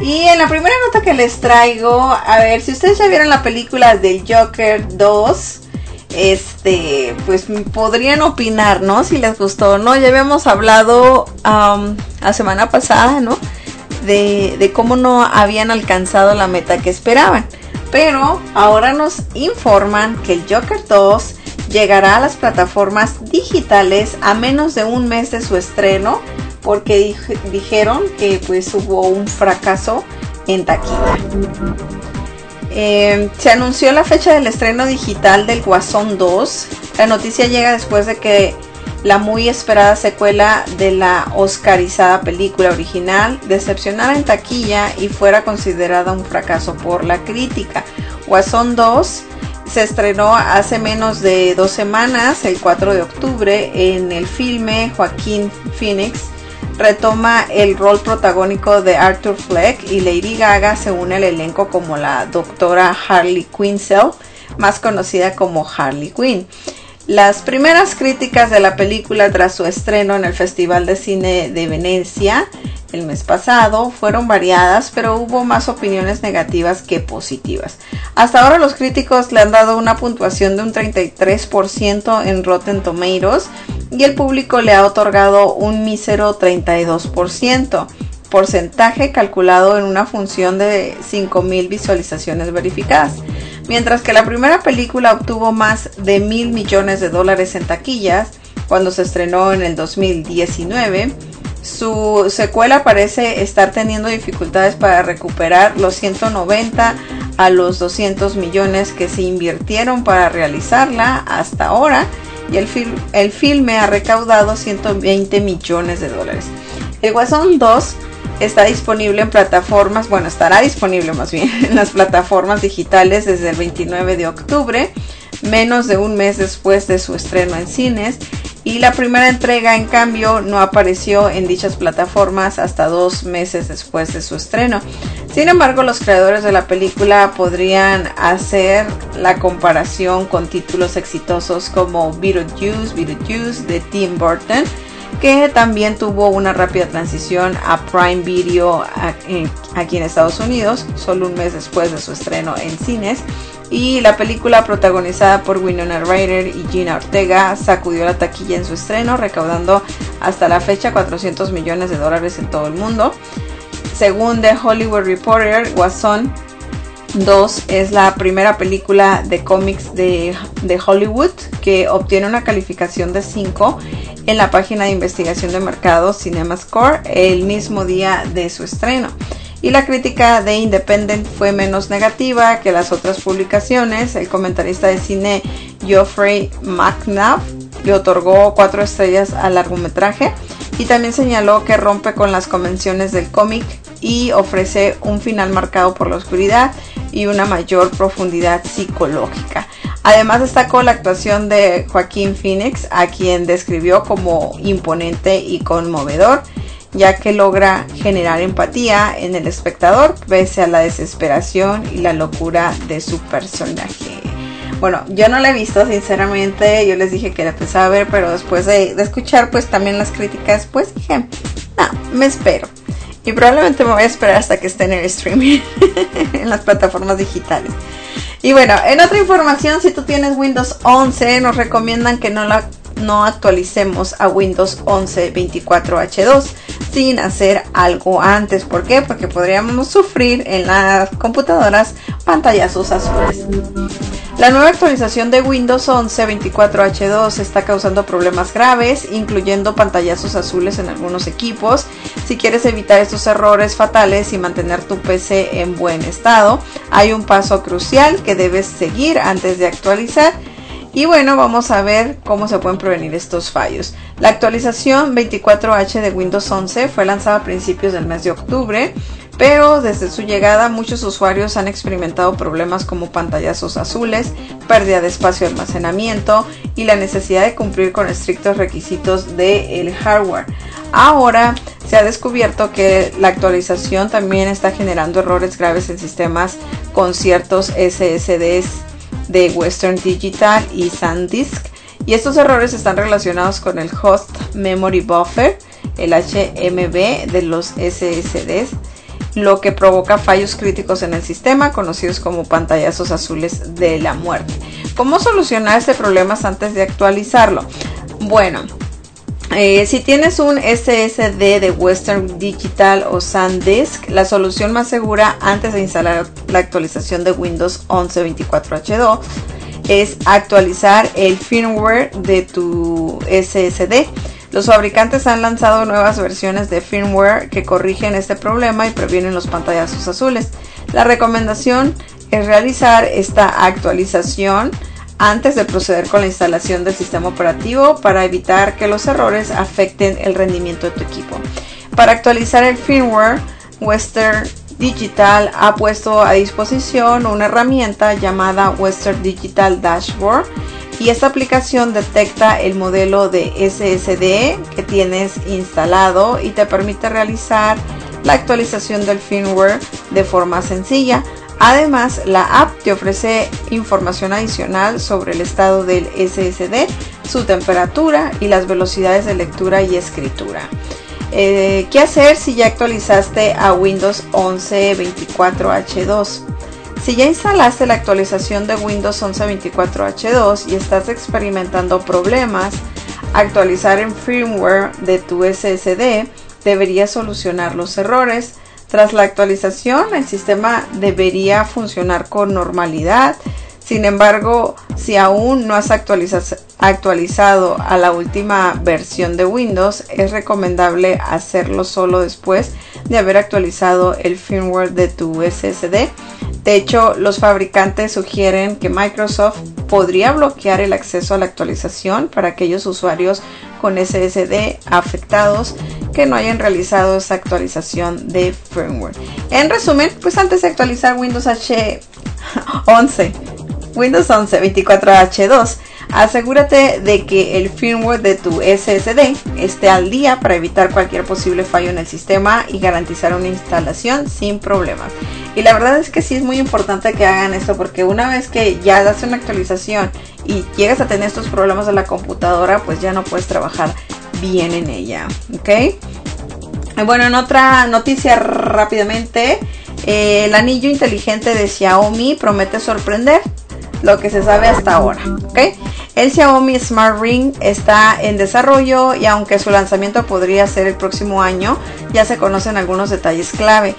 Y en la primera nota que les traigo, a ver, si ustedes ya vieron la película del Joker 2, pues podrían opinar, ¿no? Si les gustó o no. Ya habíamos hablado la semana pasada, ¿no? De cómo no habían alcanzado la meta que esperaban. Pero ahora nos informan que el Joker 2 llegará a las plataformas digitales a menos de un mes de su estreno, porque dijeron que pues hubo un fracaso en taquilla. Se anunció la fecha del estreno digital del Guasón 2. La noticia llega después de que la muy esperada secuela de la oscarizada película original decepcionara en taquilla y fuera considerada un fracaso por la crítica. Guasón 2 se estrenó hace menos de 2 semanas, el 4 de octubre. En el filme, Joaquín Phoenix retoma el rol protagónico de Arthur Fleck y Lady Gaga se une al elenco como la doctora Harley Quinzel, más conocida como Harley Quinn. Las primeras críticas de la película tras su estreno en el Festival de Cine de Venecia el mes pasado fueron variadas, pero hubo más opiniones negativas que positivas. Hasta ahora los críticos le han dado una puntuación de un 33% en Rotten Tomatoes y el público le ha otorgado un mísero 32%, porcentaje calculado en una función de 5,000 visualizaciones verificadas. Mientras que la primera película obtuvo más de $1,000 millones en taquillas cuando se estrenó en el 2019, su secuela parece estar teniendo dificultades para recuperar los 190 a los 200 millones que se invirtieron para realizarla hasta ahora, y el filme ha recaudado $120 millones. El Guasón 2 está disponible en plataformas, bueno, estará disponible más bien en las plataformas digitales desde el 29 de octubre, menos de un mes después de su estreno en cines, y la primera entrega, en cambio, no apareció en dichas plataformas hasta 2 meses después de su estreno. Sin embargo, los creadores de la película podrían hacer la comparación con títulos exitosos como Beetlejuice de Tim Burton, que también tuvo una rápida transición a Prime Video aquí en Estados Unidos, solo un mes después de su estreno en cines. Y la película, protagonizada por Winona Ryder y Gina Ortega, sacudió la taquilla en su estreno, recaudando hasta la fecha $400 millones en todo el mundo. Según The Hollywood Reporter, Guasón 2 es la primera película de cómics de Hollywood que obtiene una calificación de 5 en la página de investigación de mercados CinemaScore el mismo día de su estreno. Y la crítica de Independent fue menos negativa que las otras publicaciones. El comentarista de cine Geoffrey McNabb le otorgó 4 estrellas al largometraje y también señaló que rompe con las convenciones del cómic y ofrece un final marcado por la oscuridad y una mayor profundidad psicológica. Además destacó la actuación de Joaquín Phoenix, a quien describió como imponente y conmovedor, ya que logra generar empatía en el espectador pese a la desesperación y la locura de su personaje. Bueno, yo no la he visto, sinceramente. Yo les dije que la empezaba a ver, pero después de escuchar pues también las críticas, pues dije, no, me espero. Y probablemente me voy a esperar hasta que esté en el streaming en las plataformas digitales. Y bueno, en otra información, si tú tienes Windows 11, nos recomiendan que no actualicemos a Windows 11 24H2 sin hacer algo antes. ¿Por qué? Porque podríamos sufrir en las computadoras pantallazos azules. La nueva actualización de Windows 11 24H2 está causando problemas graves, incluyendo pantallazos azules en algunos equipos. Si quieres evitar estos errores fatales y mantener tu PC en buen estado, hay un paso crucial que debes seguir antes de actualizar. Y bueno, vamos a ver cómo se pueden prevenir estos fallos. La actualización 24H de Windows 11 fue lanzada a principios del mes de octubre, pero desde su llegada muchos usuarios han experimentado problemas como pantallazos azules, pérdida de espacio de almacenamiento y la necesidad de cumplir con estrictos requisitos del hardware. Ahora se ha descubierto que la actualización también está generando errores graves en sistemas con ciertos SSDs de Western Digital y SanDisk, y estos errores están relacionados con el Host Memory Buffer, el HMB de los SSDs, lo que provoca fallos críticos en el sistema, conocidos como pantallazos azules de la muerte. ¿Cómo solucionar este problema antes de actualizarlo? Bueno, si tienes un SSD de Western Digital o SanDisk, la solución más segura antes de instalar la actualización de Windows 11 24H2 es actualizar el firmware de tu SSD. Los fabricantes han lanzado nuevas versiones de firmware que corrigen este problema y previenen los pantallazos azules. La recomendación es realizar esta actualización antes de proceder con la instalación del sistema operativo para evitar que los errores afecten el rendimiento de tu equipo. Para actualizar el firmware, Western Digital ha puesto a disposición una herramienta llamada Western Digital Dashboard, y esta aplicación detecta el modelo de SSD que tienes instalado y te permite realizar la actualización del firmware de forma sencilla. Además, la app te ofrece información adicional sobre el estado del SSD, su temperatura y las velocidades de lectura y escritura. ¿Qué hacer si ya actualizaste a Windows 11 24H2? Si ya instalaste la actualización de Windows 11 24H2 y estás experimentando problemas, actualizar el firmware de tu SSD debería solucionar los errores. Tras la actualización, el sistema debería funcionar con normalidad. Sin embargo, si aún no has actualizado a la última versión de Windows, es recomendable hacerlo solo después de haber actualizado el firmware de tu SSD. De hecho, los fabricantes sugieren que Microsoft podría bloquear el acceso a la actualización para aquellos usuarios con SSD afectados que no hayan realizado esa actualización de firmware. En resumen, pues antes de actualizar Windows 11 24H2, asegúrate de que el firmware de tu SSD esté al día para evitar cualquier posible fallo en el sistema y garantizar una instalación sin problemas. Y la verdad es que sí es muy importante que hagan esto, porque una vez que ya das una actualización y llegas a tener estos problemas de la computadora, pues ya no puedes trabajar bien en ella, ¿ok? Bueno, en otra noticia rápidamente, el anillo inteligente de Xiaomi promete sorprender, lo que se sabe hasta ahora, ¿ok? El Xiaomi Smart Ring está en desarrollo y aunque su lanzamiento podría ser el próximo año, ya se conocen algunos detalles clave.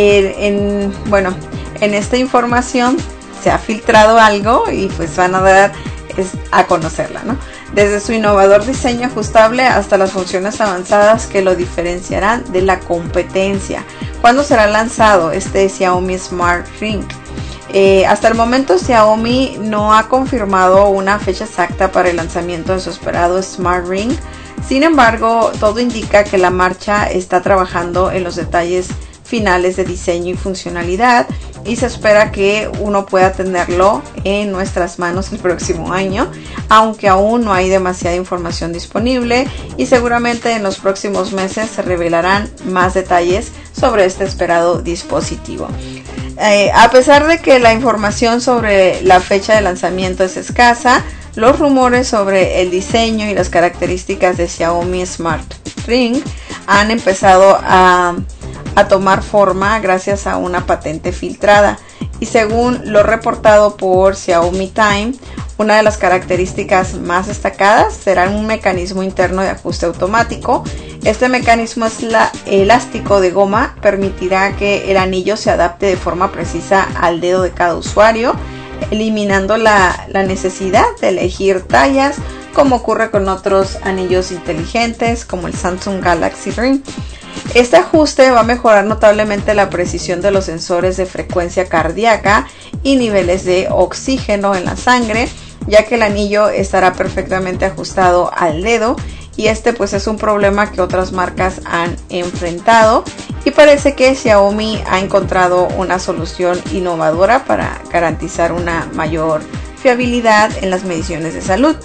En esta información se ha filtrado algo y pues van a dar a conocerla, ¿no? Desde su innovador diseño ajustable hasta las funciones avanzadas que lo diferenciarán de la competencia. ¿Cuándo será lanzado este Xiaomi Smart Ring? Hasta el momento Xiaomi no ha confirmado una fecha exacta para el lanzamiento de su esperado Smart Ring. Sin embargo, todo indica que la marca está trabajando en los detalles finales de diseño y funcionalidad, y se espera que uno pueda tenerlo en nuestras manos el próximo año, aunque aún no hay demasiada información disponible y seguramente en los próximos meses se revelarán más detalles sobre este esperado dispositivo. A pesar de que la información sobre la fecha de lanzamiento es escasa, los rumores sobre el diseño y las características de Xiaomi Smart Ring han empezado a tomar forma gracias a una patente filtrada, y según lo reportado por Xiaomi Time, una de las características más destacadas será un mecanismo interno de ajuste automático. Este mecanismo elástico de goma permitirá que el anillo se adapte de forma precisa al dedo de cada usuario, eliminando la necesidad de elegir tallas como ocurre con otros anillos inteligentes como el Samsung Galaxy Ring. Este ajuste va a mejorar notablemente la precisión de los sensores de frecuencia cardíaca y niveles de oxígeno en la sangre, ya que el anillo estará perfectamente ajustado al dedo, y este pues es un problema que otras marcas han enfrentado, y parece que Xiaomi ha encontrado una solución innovadora para garantizar una mayor fiabilidad en las mediciones de salud.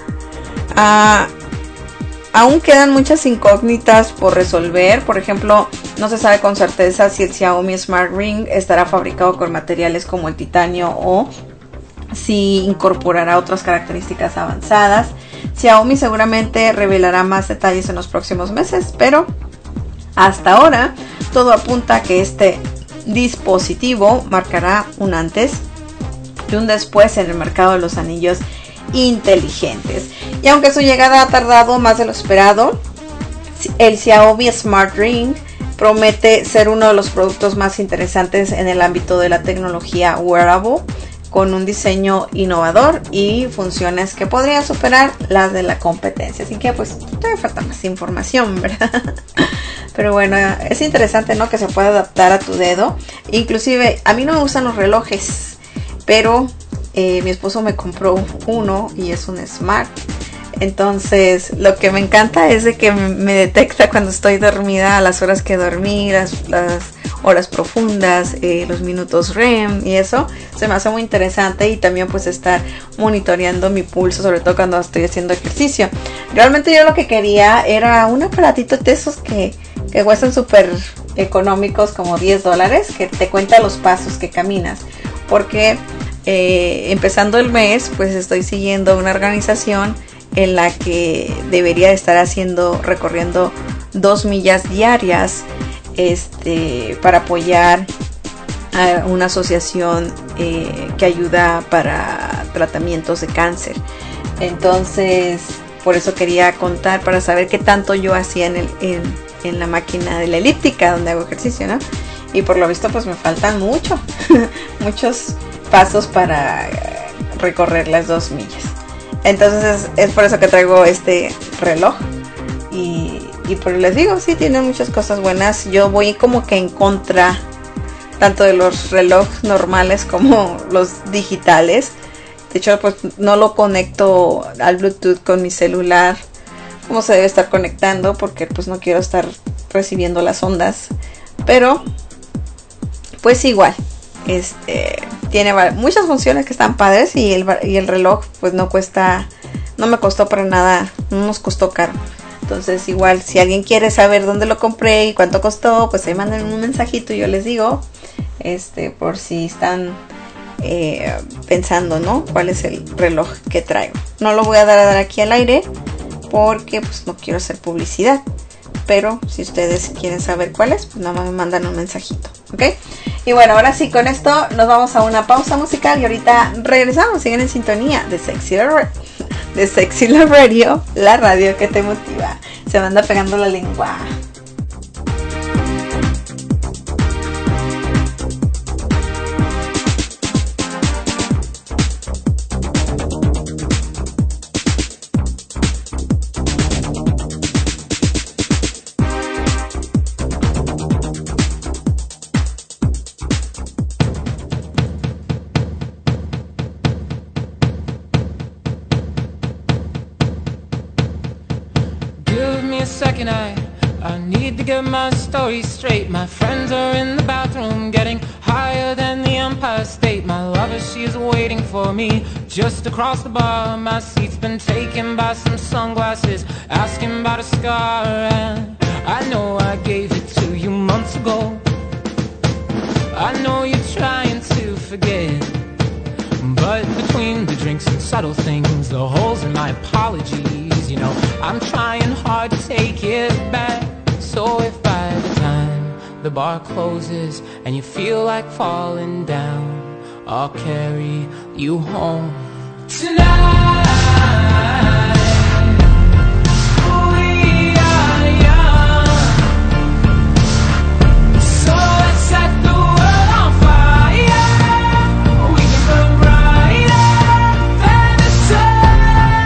Aún quedan muchas incógnitas por resolver. Por ejemplo, no se sabe con certeza si el Xiaomi Smart Ring estará fabricado con materiales como el titanio o si incorporará otras características avanzadas. Xiaomi seguramente revelará más detalles en los próximos meses, pero hasta ahora todo apunta a que este dispositivo marcará un antes y un después en el mercado de los anillos inteligentes. Y aunque su llegada ha tardado más de lo esperado, el Xiaomi Smart Ring promete ser uno de los productos más interesantes en el ámbito de la tecnología wearable, con un diseño innovador y funciones que podrían superar las de la competencia. Así que pues todavía falta más información, ¿verdad? Pero bueno, es interesante, ¿no? Que se pueda adaptar a tu dedo. Inclusive, a mí no me gustan los relojes, pero mi esposo me compró uno y es un Smart. Entonces, lo que me encanta es de que me detecta cuando estoy dormida, a las horas que dormí, las horas profundas, los minutos REM y eso. Se me hace muy interesante, y también pues estar monitoreando mi pulso, sobre todo cuando estoy haciendo ejercicio. Realmente yo lo que quería era un aparatito de esos que cuestan súper económicos, como $10, que te cuenta los pasos que caminas. Porque empezando el mes, pues estoy siguiendo una organización en la que debería estar recorriendo 2 millas diarias, para apoyar a una asociación que ayuda para tratamientos de cáncer. Entonces, por eso quería contar, para saber qué tanto yo hacía en la máquina de la elíptica donde hago ejercicio, ¿no? Y por lo visto pues me faltan muchos pasos para recorrer las 2 millas. Entonces es por eso que traigo este reloj. Y por les digo, sí, tiene muchas cosas buenas. Yo voy como que en contra tanto de los relojes normales como los digitales. De hecho, pues no lo conecto al Bluetooth con mi celular como se debe estar conectando, porque pues no quiero estar recibiendo las ondas. Pero pues igual, tiene muchas funciones que están padres, y el reloj pues no me costó para nada, no nos costó caro. Entonces igual, si alguien quiere saber dónde lo compré y cuánto costó, pues ahí manden un mensajito y yo les digo, por si están pensando, ¿no? ¿Cuál es el reloj que traigo? No lo voy a dar aquí al aire porque pues no quiero hacer publicidad. Pero si ustedes quieren saber cuál es, pues nada más me mandan un mensajito, ¿ok? Y bueno, ahora sí, con esto nos vamos a una pausa musical y ahorita regresamos. Siguen en sintonía de Sexy Love Radio, la radio que te motiva. Se me anda pegando la lengua. I need to get my story straight. My friends are in the bathroom getting higher than the Empire State. My lover, she's waiting for me just across the bar. My seat's been taken by some sunglasses, asking about a scar. And I know I gave it to you months ago. I know you're trying to forget, but between the drinks and subtle things, the holes in my apologies, you know, I'm trying hard to take it back. So if by the time the bar closes and you feel like falling down, I'll carry you home tonight. We are young, so let's set the world on fire. We can burn brighter than the sun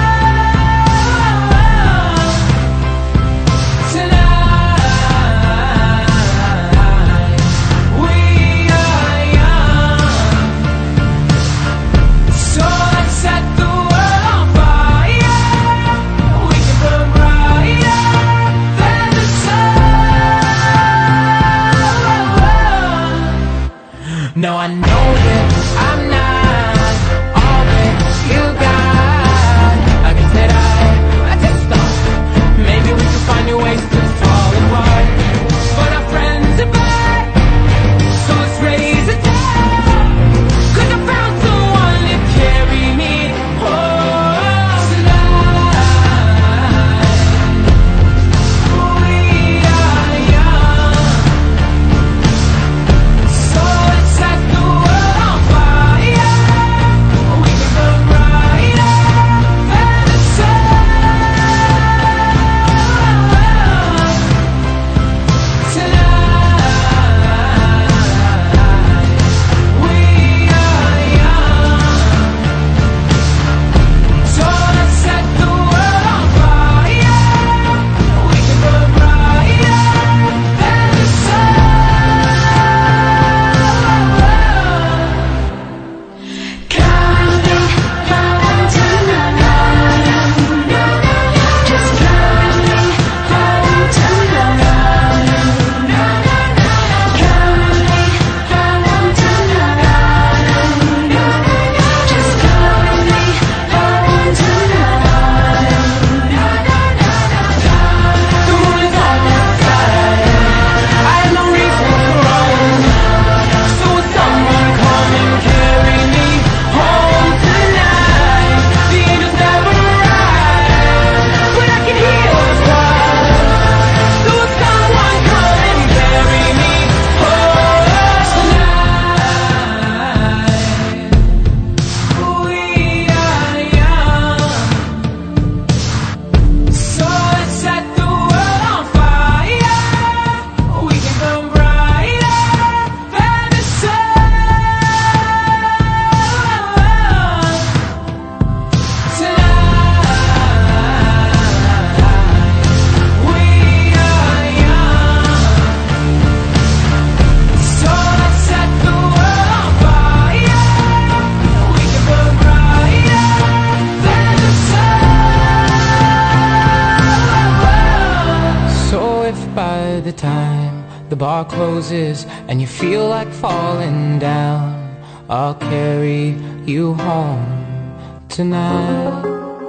tonight. We are young, so let's set the world on fire. the time the bar closes and you feel like falling down, I'll carry you home tonight.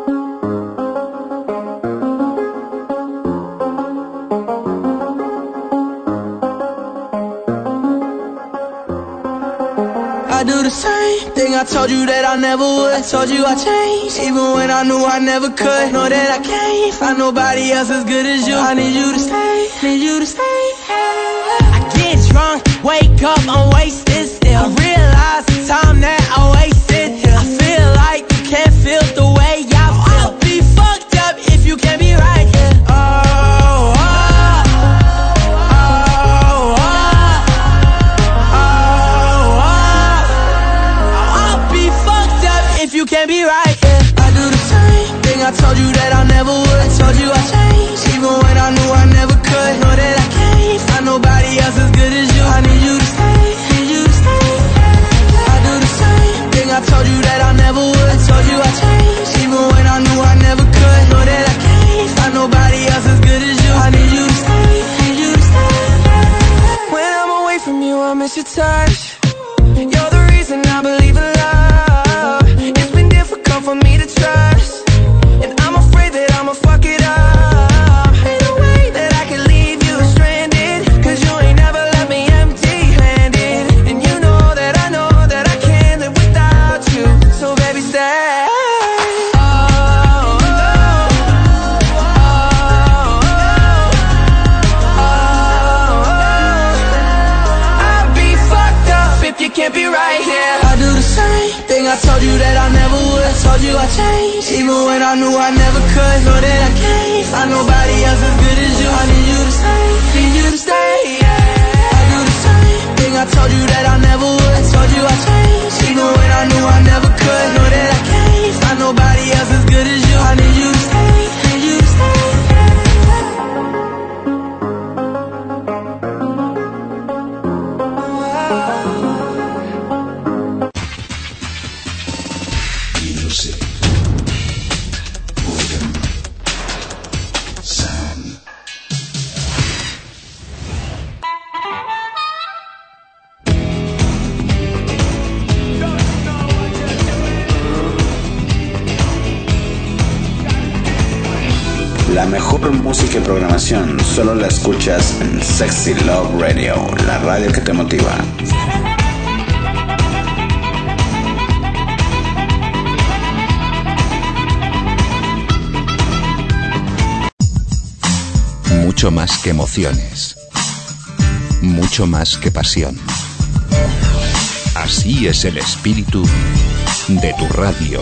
I do the same thing I told you that I never would. I told you I changed, even when I knew I never could. Know that I can't find nobody else as good as you. I need you to stay, need you to stay. I get drunk, wake up, I'm wasted still. I realize the time that I wasted here. I feel like you can't feel the way I feel. I'll be fucked up if you can't be right here. You can't be right, yeah. I do the same thing I told you that I never would. I told you I changed, even when I knew I never could. Know that I can't find nobody else as good as you. I need you to stay, need you to stay. I do the same thing I told you that I never would. I told you I changed, even when I knew I never could. Know that I can't find nobody else as good as you. I need you to stay, need you to stay. When I'm away from you, I miss your touch. You're the reason I believe in love. For me to trust, and I'm afraid that I'ma fuck it up. Ain't no way that I can leave you stranded, cause you ain't never left me empty-handed. And you know that I can't live without you. So baby stay. I'll be fucked up if you can't be right here. I do the same thing I told you that I never would. I told you I changed, even when I knew I never could. Know that I can't find nobody else as good as you. I need you to stay, need you to stay, yeah. I do the same thing I told you that I never would. I told you I changed, even when I knew I never could. Know that I can't find nobody else as good as you. I need you to stay, need you to stay. La mejor música y programación solo la escuchas en Sexy Love Radio, la radio que te motiva. Mucho más que emociones, mucho más que pasión. Así es el espíritu de tu radio.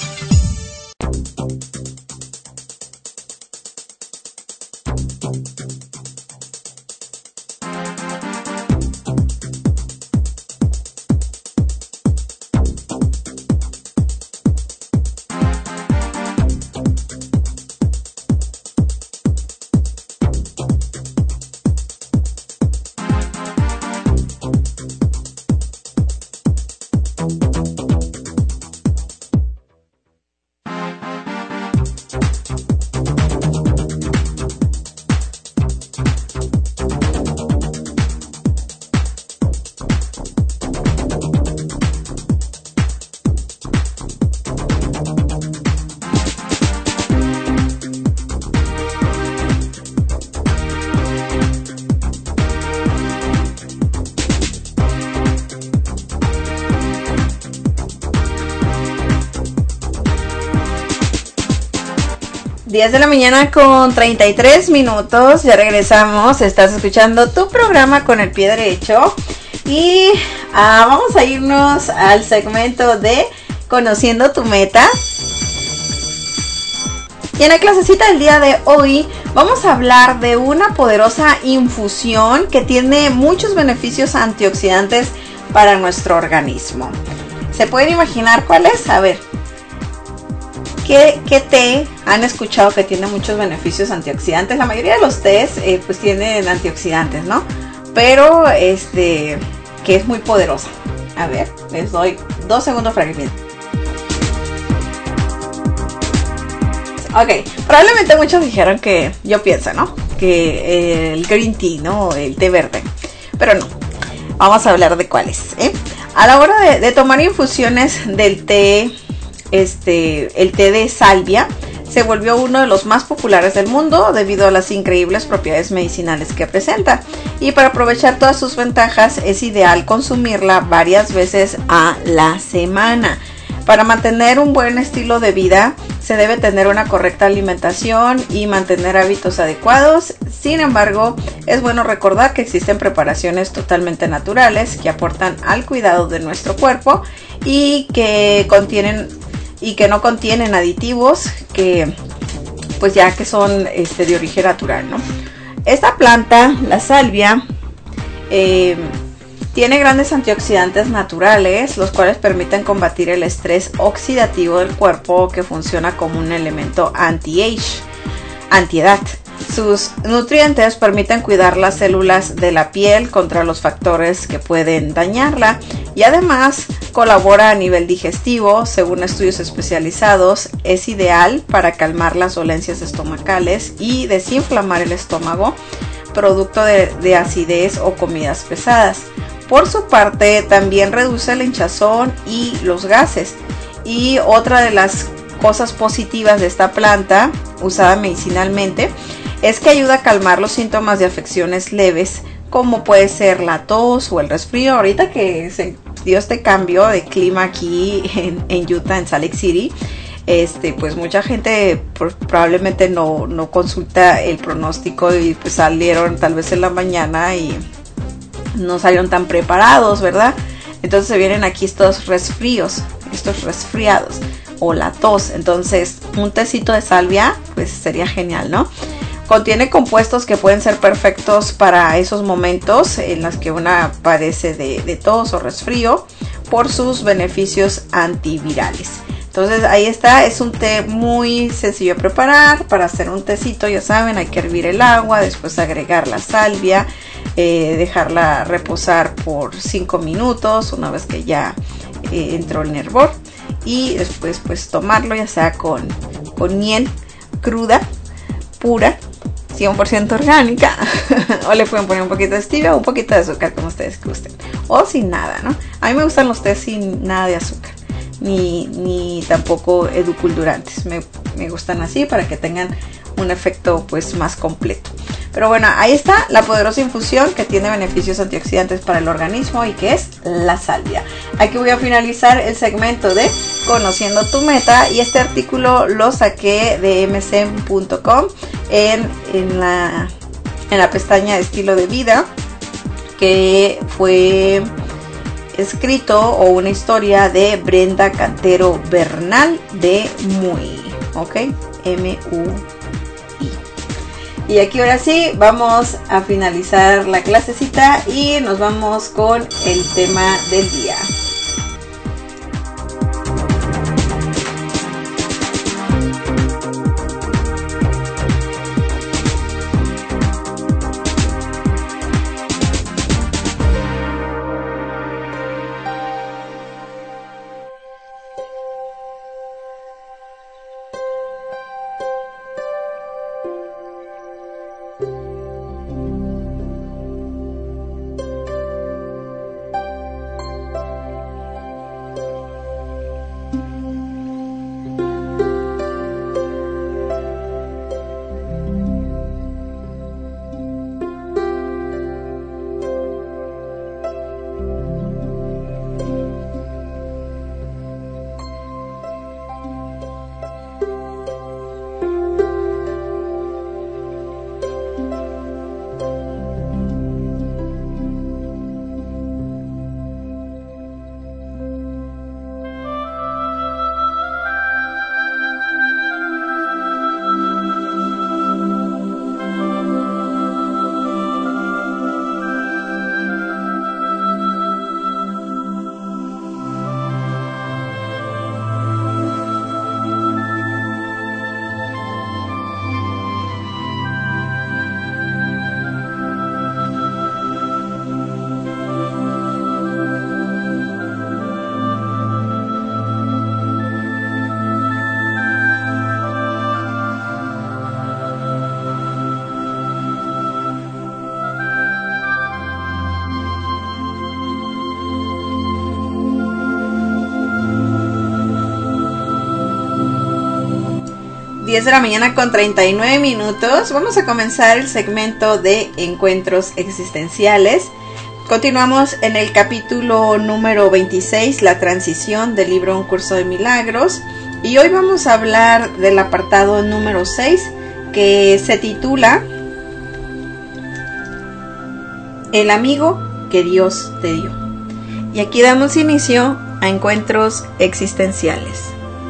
De la mañana con 33 minutos, ya regresamos, estás escuchando tu programa Con el Pie Derecho y vamos a irnos al segmento de Conociendo tu Meta. Y en la clasecita del día de hoy vamos a hablar de una poderosa infusión que tiene muchos beneficios antioxidantes para nuestro organismo. ¿Se pueden imaginar cuál es? A ver. ¿Qué té han escuchado que tiene muchos beneficios antioxidantes? La mayoría de los tés pues tienen antioxidantes, ¿no? Pero que es muy poderosa. A ver, les doy 2 segundos para que piensen. Ok, probablemente muchos dijeron que yo pienso, ¿no? que el green tea, ¿no? El té verde. Pero no, vamos a hablar de cuáles, A la hora de tomar infusiones del té, el té de salvia se volvió uno de los más populares del mundo debido a las increíbles propiedades medicinales que presenta. Y para aprovechar todas sus ventajas es ideal consumirla varias veces a la semana. Para mantener un buen estilo de vida se debe tener una correcta alimentación y mantener hábitos adecuados. Sin embargo, es bueno recordar que existen preparaciones totalmente naturales que aportan al cuidado de nuestro cuerpo y que no contienen aditivos que pues ya que son de origen natural, ¿no? Esta planta, la salvia, tiene grandes antioxidantes naturales, los cuales permiten combatir el estrés oxidativo del cuerpo, que funciona como un elemento antiedad. Sus nutrientes permiten cuidar las células de la piel contra los factores que pueden dañarla y además colabora a nivel digestivo. Según estudios especializados, es ideal para calmar las dolencias estomacales y desinflamar el estómago, producto de acidez o comidas pesadas. Por su parte, también reduce la hinchazón y los gases. Y otra de las cosas positivas de esta planta, usada medicinalmente, es que ayuda a calmar los síntomas de afecciones leves, como puede ser la tos o el resfrío. Ahorita que se dio este cambio de clima aquí en Utah, en Salt Lake City, pues mucha gente probablemente no consulta el pronóstico y pues salieron tal vez en la mañana y no salieron tan preparados, ¿verdad? Entonces se vienen aquí estos resfriados o la tos. Entonces un tecito de salvia pues sería genial, ¿no? Contiene compuestos que pueden ser perfectos para esos momentos en los que una padece de tos o resfrío por sus beneficios antivirales. Entonces ahí está, es un té muy sencillo de preparar. Para hacer un tecito, ya saben, hay que hervir el agua, después agregar la salvia, dejarla reposar por 5 minutos una vez que ya entró el hervor, y después pues tomarlo ya sea con miel cruda, pura, 100% orgánica, o le pueden poner un poquito de stevia o un poquito de azúcar, como ustedes gusten, o sin nada, ¿no? A mí me gustan los tés sin nada de azúcar, ni tampoco edulcorantes. Me gustan así para que tengan un efecto pues más completo. Pero bueno, ahí está la poderosa infusión que tiene beneficios antioxidantes para el organismo y que es la salvia. Aquí voy a finalizar el segmento de Conociendo tu Meta, y este artículo lo saqué de msm.com en la pestaña de estilo de vida, que fue escrito o una historia de Brenda Cantero Bernal de MUI, ¿ok? M-U-I. Y aquí ahora sí vamos a finalizar la clasecita y nos vamos con el tema del día. 10 de la mañana con 39 minutos. Vamos a comenzar el segmento de encuentros existenciales. Continuamos en el capítulo número 26, la transición del libro Un Curso de Milagros. Y hoy vamos a hablar del apartado número 6, que se titula El amigo que Dios te dio. Y aquí damos inicio a encuentros existenciales.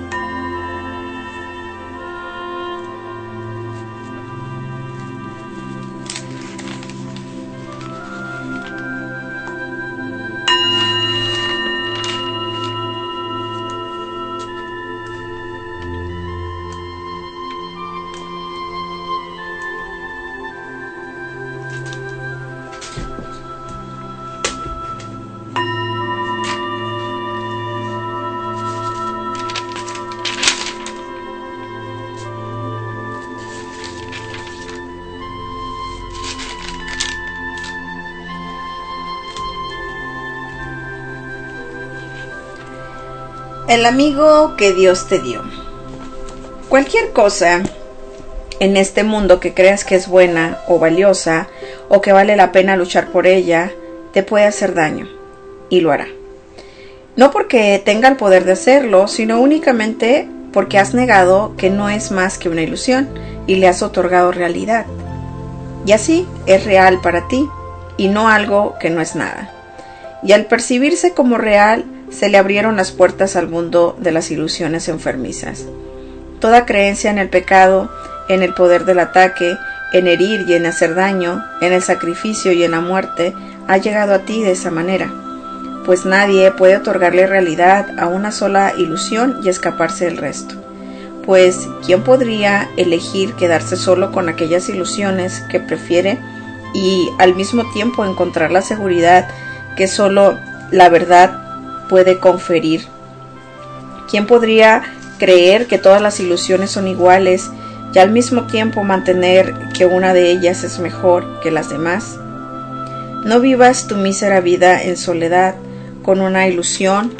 El amigo que Dios te dio. Cualquier cosa en este mundo que creas que es buena o valiosa o que vale la pena luchar por ella, te puede hacer daño, y lo hará. No porque tenga el poder de hacerlo, sino únicamente porque has negado que no es más que una ilusión y le has otorgado realidad. Y así es real para ti y no algo que no es nada. Y al percibirse como real, se le abrieron las puertas al mundo de las ilusiones enfermizas. Toda creencia en el pecado, en el poder del ataque, en herir y en hacer daño, en el sacrificio y en la muerte, ha llegado a ti de esa manera, pues nadie puede otorgarle realidad a una sola ilusión y escaparse del resto. Pues, ¿quién podría elegir quedarse solo con aquellas ilusiones que prefiere y al mismo tiempo encontrar la seguridad que solo la verdad puede conferir? ¿Quién podría creer que todas las ilusiones son iguales y al mismo tiempo mantener que una de ellas es mejor que las demás? No vivas tu mísera vida en soledad con una ilusión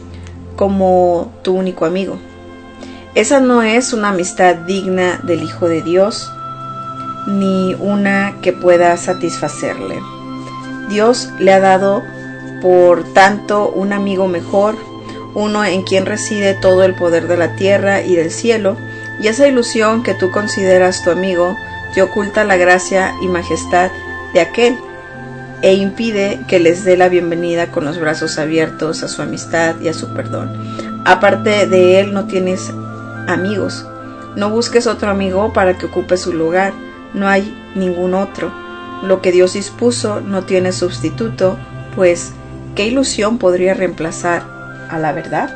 como tu único amigo. Esa no es una amistad digna del Hijo de Dios, ni una que pueda satisfacerle. Dios le ha dado por tanto un amigo mejor, uno en quien reside todo el poder de la tierra y del cielo, y esa ilusión que tú consideras tu amigo te oculta la gracia y majestad de aquel e impide que les dé la bienvenida con los brazos abiertos a su amistad y a su perdón. Aparte de él no tienes amigos. No busques otro amigo para que ocupe su lugar. No hay ningún otro. Lo que Dios dispuso no tiene sustituto, pues ¿qué ilusión podría reemplazar a la verdad?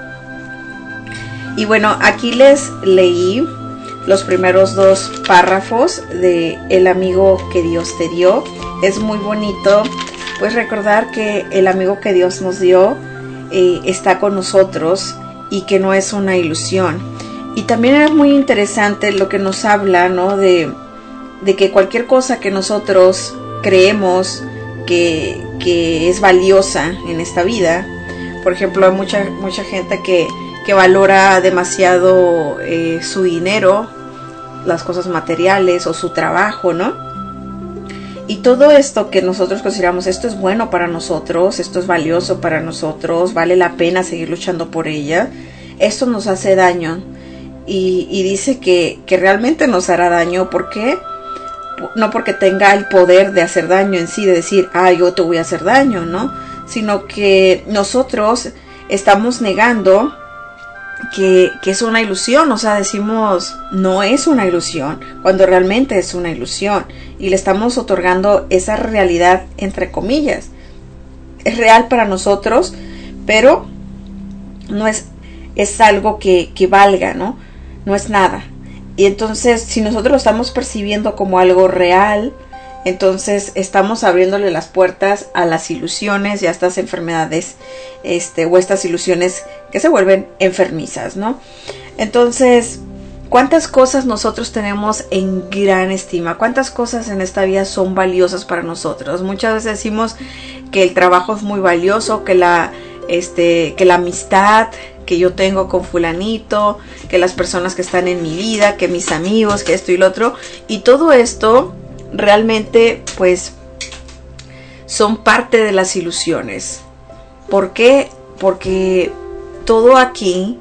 Y bueno, aquí les leí los primeros 2 párrafos de El amigo que Dios te dio. Es muy bonito pues recordar que el amigo que Dios nos dio está con nosotros y que no es una ilusión. Y también era muy interesante lo que nos habla, ¿no? de que cualquier cosa que nosotros creemos que es valiosa en esta vida. Por ejemplo, hay mucha gente que valora demasiado su dinero, las cosas materiales o su trabajo, ¿no? Y todo esto que nosotros consideramos, esto es bueno para nosotros, esto es valioso para nosotros, vale la pena seguir luchando por ella, esto nos hace daño. Y dice que realmente nos hará daño. ¿Por qué? No porque tenga el poder de hacer daño en sí, de decir, yo te voy a hacer daño, ¿no? Sino que nosotros estamos negando que es una ilusión, o sea, decimos, no es una ilusión, cuando realmente es una ilusión, y le estamos otorgando esa realidad, entre comillas. Es real para nosotros, pero no es algo que valga, ¿no? No es nada. Y entonces, si nosotros lo estamos percibiendo como algo real, entonces estamos abriéndole las puertas a las ilusiones y a estas enfermedades, o estas ilusiones que se vuelven enfermizas, ¿no? Entonces, ¿cuántas cosas nosotros tenemos en gran estima? ¿Cuántas cosas en esta vida son valiosas para nosotros? Muchas veces decimos que el trabajo es muy valioso, que la amistad, que yo tengo con fulanito, que las personas que están en mi vida, que mis amigos, que esto y lo otro. Y todo esto realmente pues son parte de las ilusiones. ¿Por qué? Porque todo aquí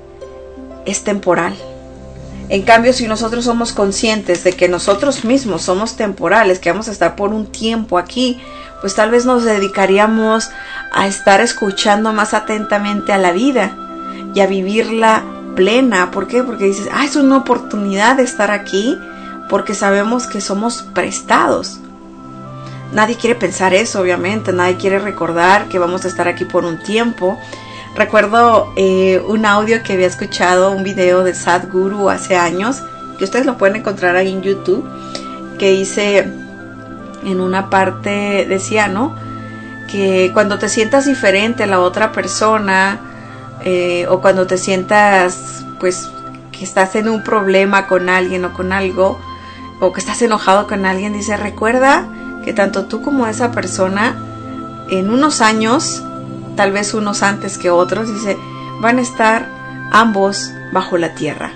es temporal. En cambio, si nosotros somos conscientes de que nosotros mismos somos temporales, que vamos a estar por un tiempo aquí, pues tal vez nos dedicaríamos a estar escuchando más atentamente a la vida y a vivirla plena. ¿Por qué? Porque dices, es una oportunidad de estar aquí, porque sabemos que somos prestados. Nadie quiere pensar eso, obviamente. Nadie quiere recordar que vamos a estar aquí por un tiempo. Recuerdo un audio que había escuchado, un video de Sadhguru hace años, que ustedes lo pueden encontrar ahí en YouTube, que dice, en una parte decía, ¿no?, que cuando te sientas diferente a la otra persona, o cuando te sientas pues que estás en un problema con alguien o con algo, o que estás enojado con alguien, dice, recuerda que tanto tú como esa persona en unos años, tal vez unos antes que otros, dice, van a estar ambos bajo la tierra.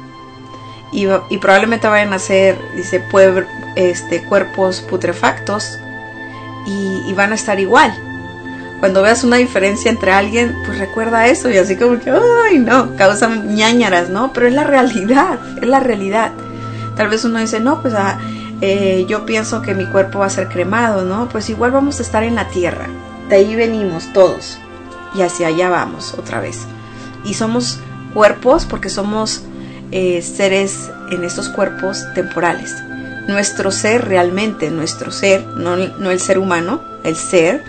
Y probablemente vayan a ser, dice, cuerpos putrefactos y van a estar igual. Cuando veas una diferencia entre alguien, pues recuerda eso y así como que, ay no, causan ñáñaras, ¿no? Pero es la realidad, es la realidad. Tal vez uno dice, no, pues yo pienso que mi cuerpo va a ser cremado, ¿no? Pues igual vamos a estar en la tierra. De ahí venimos todos y hacia allá vamos otra vez. Y somos cuerpos porque somos seres en estos cuerpos temporales. Nuestro ser realmente, nuestro ser, no el ser humano, el ser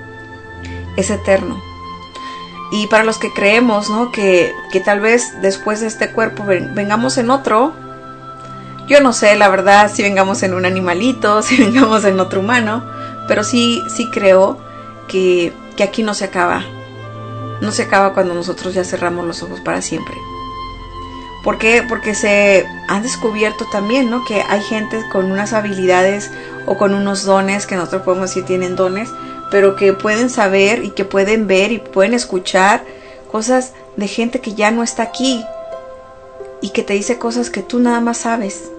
es eterno. Y para los que creemos, ¿no?, que tal vez después de este cuerpo vengamos en otro, yo no sé la verdad si vengamos en un animalito, si vengamos en otro humano, pero sí creo que aquí no se acaba. No se acaba cuando nosotros ya cerramos los ojos para siempre. ¿Por qué? Porque se han descubierto también, ¿no?, que hay gente con unas habilidades o con unos dones, que nosotros podemos decir tienen dones, pero que pueden saber y que pueden ver y pueden escuchar cosas de gente que ya no está aquí y que te dice cosas que tú nada más sabes.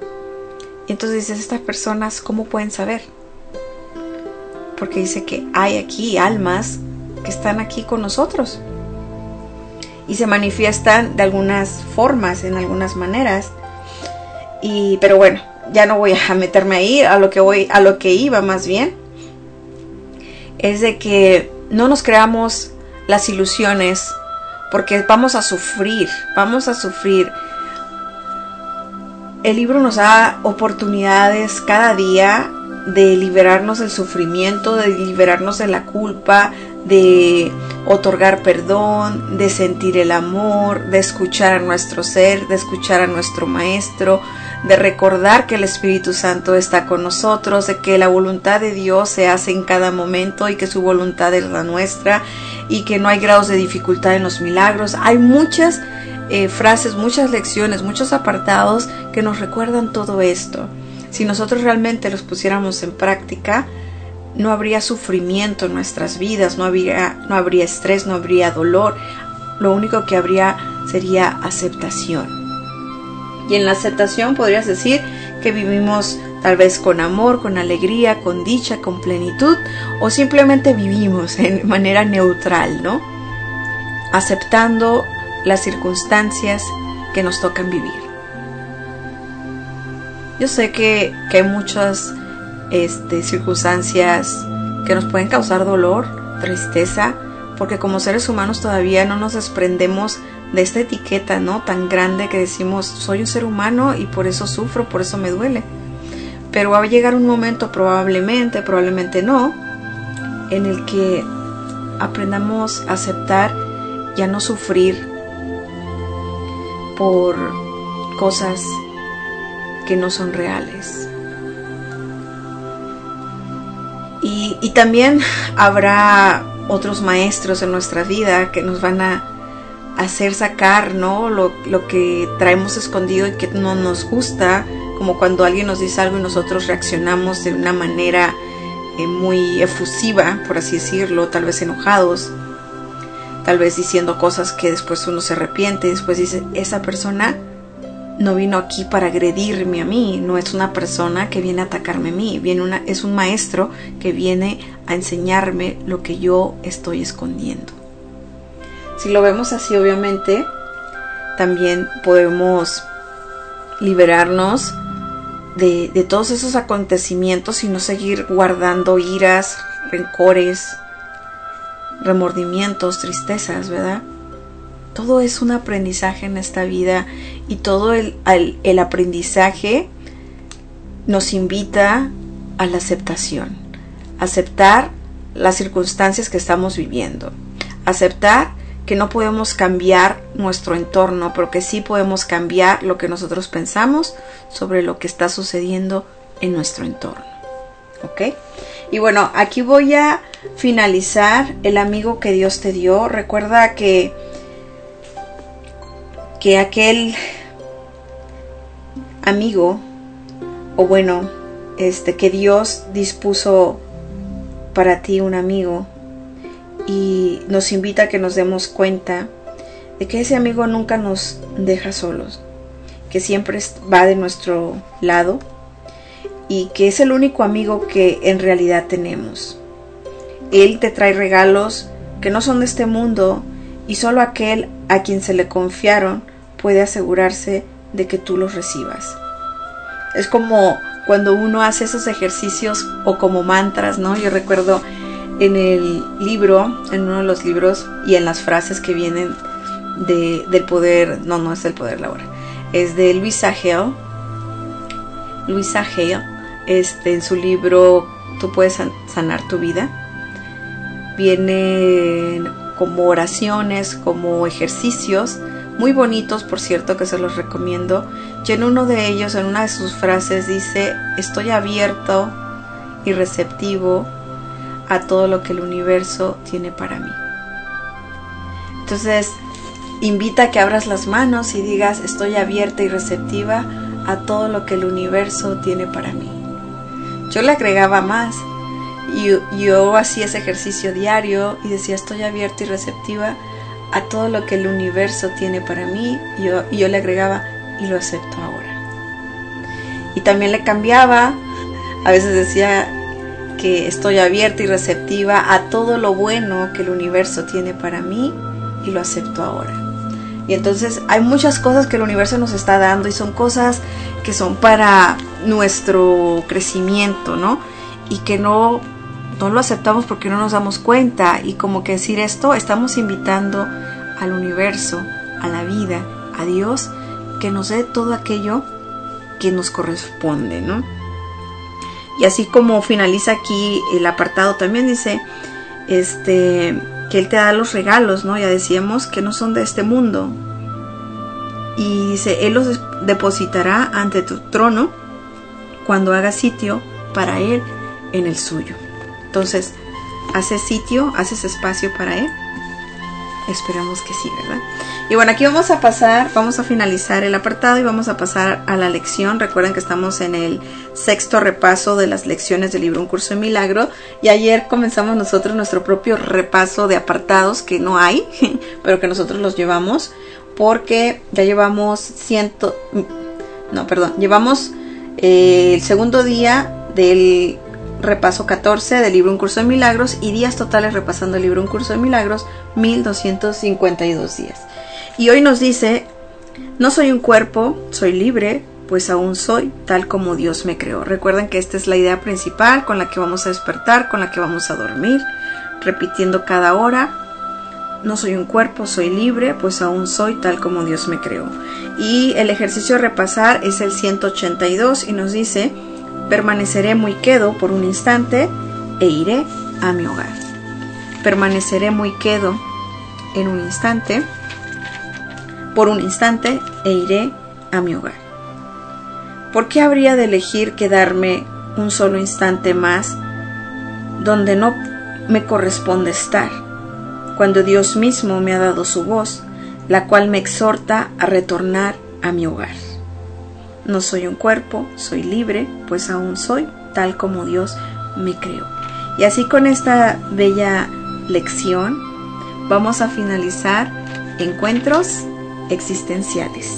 Y entonces dices, estas personas, ¿cómo pueden saber? Porque dice que hay aquí almas que están aquí con nosotros y se manifiestan de algunas formas, en algunas maneras. Pero bueno, ya no voy a meterme ahí. A lo que iba más bien es de que no nos creamos las ilusiones, porque vamos a sufrir. El libro nos da oportunidades cada día de liberarnos del sufrimiento, de liberarnos de la culpa, de otorgar perdón, de sentir el amor, de escuchar a nuestro ser, de escuchar a nuestro maestro, de recordar que el Espíritu Santo está con nosotros, de que la voluntad de Dios se hace en cada momento y que su voluntad es la nuestra y que no hay grados de dificultad en los milagros. Hay muchas frases, muchas lecciones, muchos apartados que nos recuerdan todo esto. Si nosotros realmente los pusiéramos en práctica, no habría sufrimiento en nuestras vidas, no habría estrés, no habría dolor. Lo único que habría sería aceptación. Y en la aceptación podrías decir que vivimos tal vez con amor, con alegría, con dicha, con plenitud, o simplemente vivimos en manera neutral, ¿no? Aceptando las circunstancias que nos tocan vivir. Yo sé que hay muchas circunstancias que nos pueden causar dolor, tristeza, porque como seres humanos todavía no nos desprendemos de esta etiqueta, ¿no?, tan grande que decimos, soy un ser humano y por eso sufro, por eso me duele. Pero va a llegar un momento, probablemente no, en el que aprendamos a aceptar y a no sufrir por cosas que no son reales. Y también habrá otros maestros en nuestra vida que nos van a hacer sacar, ¿no?, lo que traemos escondido y que no nos gusta, como cuando alguien nos dice algo y nosotros reaccionamos de una manera muy efusiva, por así decirlo, tal vez enojados. tal vez diciendo cosas que después uno se arrepiente y después dice, esa persona no vino aquí para agredirme a mí, no es una persona que viene a atacarme a mí, es un maestro que viene a enseñarme lo que yo estoy escondiendo. Si lo vemos así, obviamente, también podemos liberarnos de todos esos acontecimientos y no seguir guardando iras, rencores, remordimientos, tristezas, ¿verdad? Todo es un aprendizaje en esta vida y todo el aprendizaje nos invita a la aceptación. Aceptar las circunstancias que estamos viviendo. Aceptar que no podemos cambiar nuestro entorno, pero que sí podemos cambiar lo que nosotros pensamos sobre lo que está sucediendo en nuestro entorno. ¿Ok? Y bueno, aquí voy a finalizar el amigo que Dios te dio. Recuerda que aquel amigo, o bueno, que Dios dispuso para ti un amigo, y nos invita a que nos demos cuenta de que ese amigo nunca nos deja solos, que siempre va de nuestro lado y que es el único amigo que en realidad tenemos. Él te trae regalos que no son de este mundo y solo aquel a quien se le confiaron puede asegurarse de que tú los recibas. Es como cuando uno hace esos ejercicios o como mantras, ¿no? Yo recuerdo en el libro, en uno de los libros y en las frases que vienen del poder, no es del poder Laura, es de Louisa Hay. En su libro Tú puedes sanar tu vida, vienen como oraciones, como ejercicios muy bonitos, por cierto, que se los recomiendo. Y en uno de ellos, en una de sus frases dice: estoy abierto y receptivo a todo lo que el universo tiene para mí. Entonces invita a que abras las manos y digas: estoy abierta y receptiva a todo lo que el universo tiene para mí. Yo le agregaba más y yo hacía ese ejercicio diario y decía: estoy abierta y receptiva a todo lo que el universo tiene para mí, y yo le agregaba: y lo acepto ahora. Y también le cambiaba, a veces decía que estoy abierta y receptiva a todo lo bueno que el universo tiene para mí, y lo acepto ahora. Y entonces hay muchas cosas que el universo nos está dando y son cosas que son para nuestro crecimiento, ¿no? Y que no lo aceptamos porque no nos damos cuenta, y como que decir esto, estamos invitando al universo, a la vida, a Dios, que nos dé todo aquello que nos corresponde, ¿no? Y así como finaliza aquí el apartado, también dice que Él te da los regalos, ¿no? Ya decíamos que no son de este mundo. Y dice: Él los depositará ante tu trono cuando hagas sitio para Él en el suyo. Entonces, ¿haces sitio? ¿Haces espacio para Él? Esperamos que sí, ¿verdad? Y bueno, aquí vamos a finalizar el apartado y vamos a pasar a la lección. Recuerden que estamos en el 6º repaso de las lecciones del libro Un Curso de Milagro, y ayer comenzamos nosotros nuestro propio repaso de apartados que no hay, pero que nosotros los llevamos, porque ya llevamos llevamos el segundo día del repaso 14 del libro Un Curso de Milagros, y días totales repasando el libro Un Curso de Milagros, 1252 días. Y hoy nos dice: no soy un cuerpo, soy libre, pues aún soy tal como Dios me creó. Recuerden que esta es la idea principal con la que vamos a despertar, con la que vamos a dormir, repitiendo cada hora: no soy un cuerpo, soy libre, pues aún soy tal como Dios me creó. Y el ejercicio a repasar es el 182 y nos dice: permaneceré muy quedo por un instante e iré a mi hogar. Permaneceré muy quedo en un instante, por un instante, e iré a mi hogar. ¿Por qué habría de elegir quedarme un solo instante más donde no me corresponde estar, cuando Dios mismo me ha dado su voz, la cual me exhorta a retornar a mi hogar? No soy un cuerpo, soy libre, pues aún soy tal como Dios me creó. Y así, con esta bella lección, vamos a finalizar Encuentros Existenciales.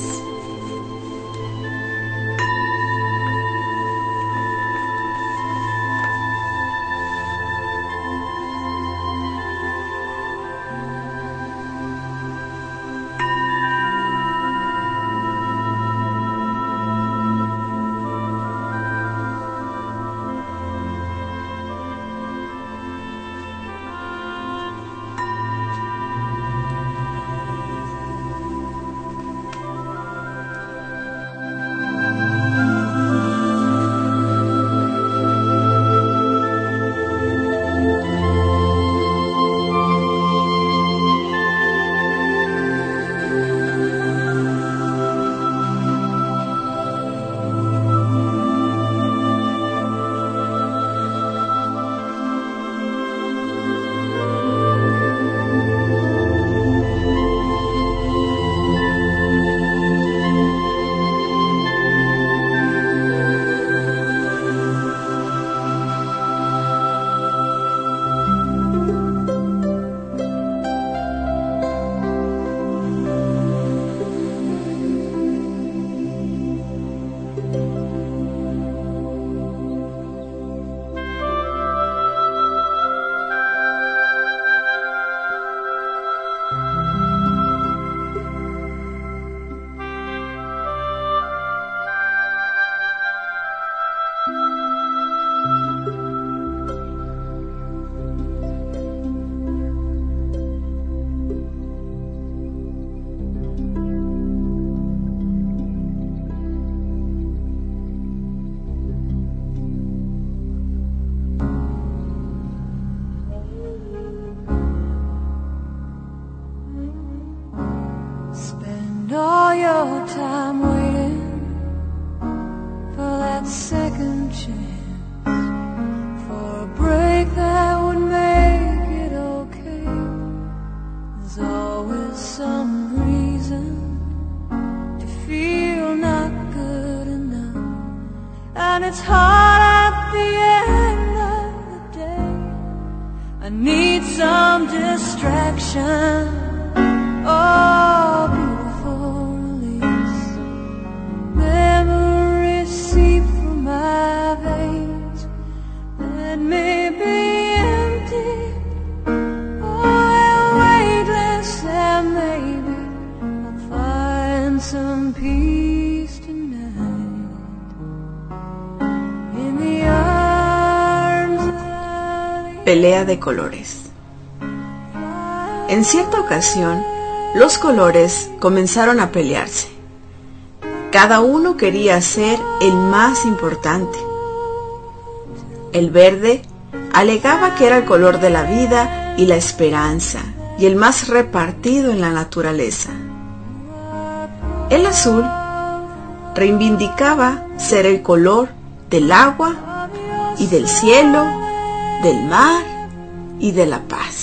All your time waiting for that second chance, for a break that would make it okay. There's always some reason to feel not good enough, and it's hard at the end of the day. I need some distraction. Oh, beautiful release. Memories seep through my veins. Let me be empty. Oh, weightless, and maybe I'll find some peace tonight. In the arms of the Pelea de colores. En cierta ocasión, los colores comenzaron a pelearse. Cada uno quería ser el más importante. El verde alegaba que era el color de la vida y la esperanza, y el más repartido en la naturaleza. El azul reivindicaba ser el color del agua y del cielo, del mar y de la paz.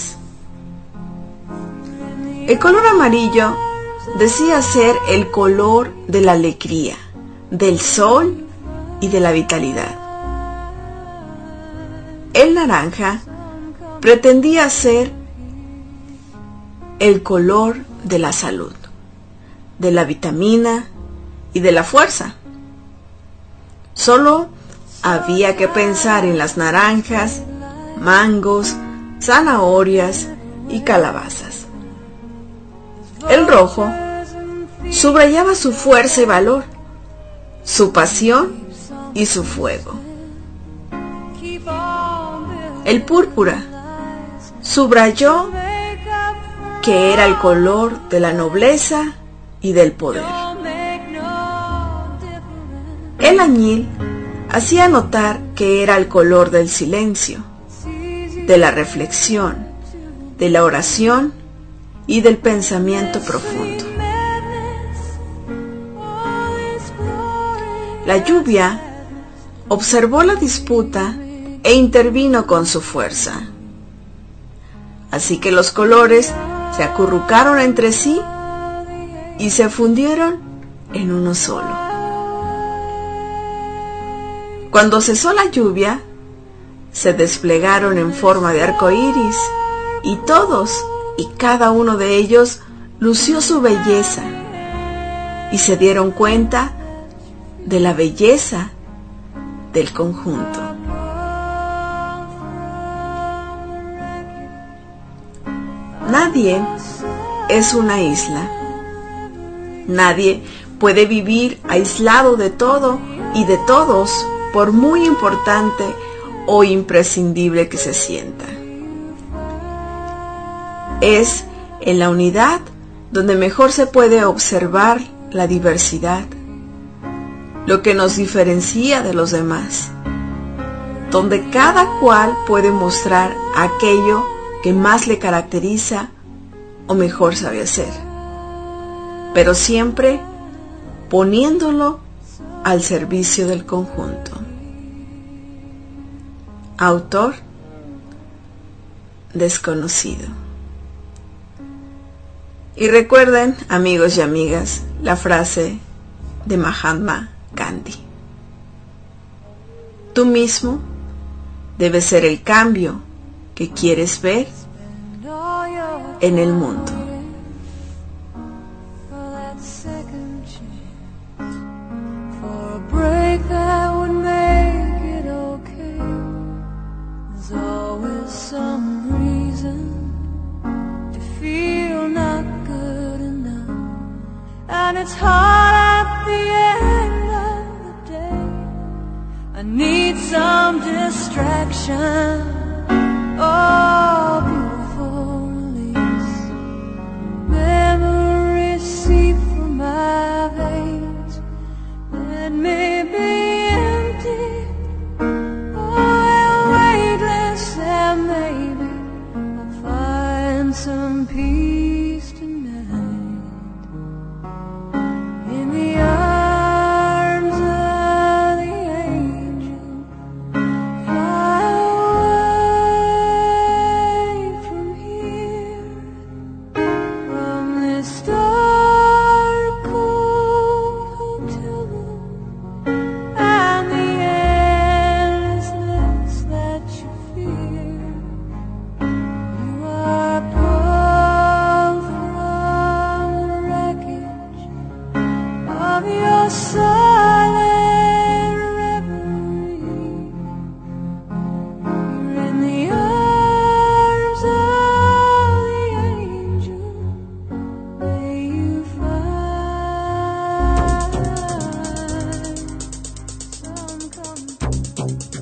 El color amarillo decía ser el color de la alegría, del sol y de la vitalidad. El naranja pretendía ser el color de la salud, de la vitamina y de la fuerza. Solo había que pensar en las naranjas, mangos, zanahorias y calabazas. El rojo subrayaba su fuerza y valor, su pasión y su fuego. El púrpura subrayó que era el color de la nobleza y del poder. El añil hacía notar que era el color del silencio, de la reflexión, de la oración y del pensamiento profundo. La lluvia observó la disputa e intervino con su fuerza. Así que los colores se acurrucaron entre sí y se fundieron en uno solo. Cuando cesó la lluvia, se desplegaron en forma de arco iris y todos y cada uno de ellos lució su belleza y se dieron cuenta de la belleza del conjunto. Nadie es una isla. Nadie puede vivir aislado de todo y de todos, por muy importante o imprescindible que se sienta. Es en la unidad donde mejor se puede observar la diversidad, lo que nos diferencia de los demás, donde cada cual puede mostrar aquello que más le caracteriza o mejor sabe hacer, pero siempre poniéndolo al servicio del conjunto. Autor desconocido. Y recuerden, amigos y amigas, la frase de Mahatma Gandhi: tú mismo debes ser el cambio que quieres ver en el mundo. And it's hard at the end of the day. I need some distraction. Oh, beautiful release. Memories seep from my veins. Let me be empty. Oh, weightless, and maybe I'll find some peace tonight. In the arms of the angel, fly away from here, from this dark, cold hotel room, and the endlessness that you fear. You are pulled from the wreckage of your silent reverie. You're in the arms of the angel. May you find some comfort.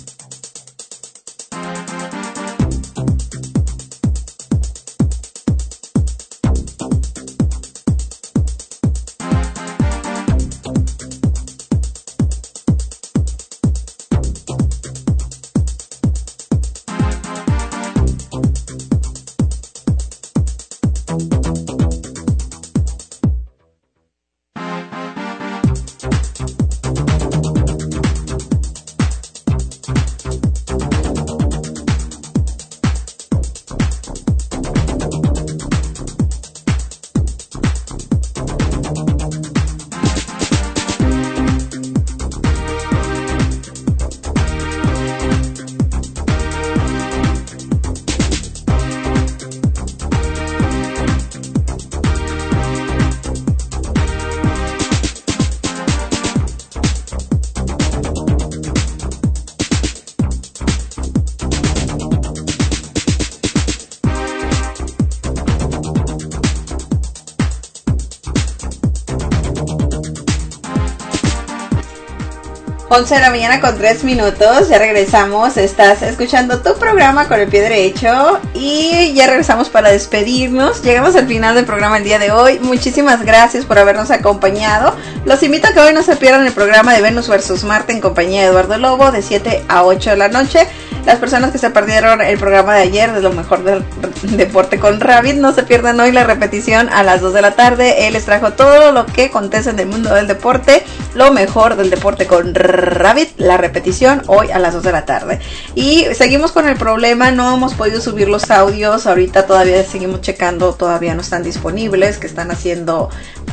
Once de la mañana con 3 minutos, ya regresamos, estás escuchando tu programa con el pie derecho y ya regresamos para despedirnos. Llegamos al final del programa el día de hoy, muchísimas gracias por habernos acompañado. Los invito a que hoy no se pierdan el programa de Venus vs Marte en compañía de Eduardo Lobo de 7 a 8 de la noche. Las personas que se perdieron el programa de ayer de lo mejor del deporte con Rabbit, no se pierdan hoy la repetición a las 2 de la tarde. Él les trajo todo lo que acontece en el mundo del deporte, lo mejor del deporte con Rabbit, la repetición hoy a las 2 de la tarde. Y seguimos con el problema, no hemos podido subir los audios, ahorita todavía seguimos checando, todavía no están disponibles, que están haciendo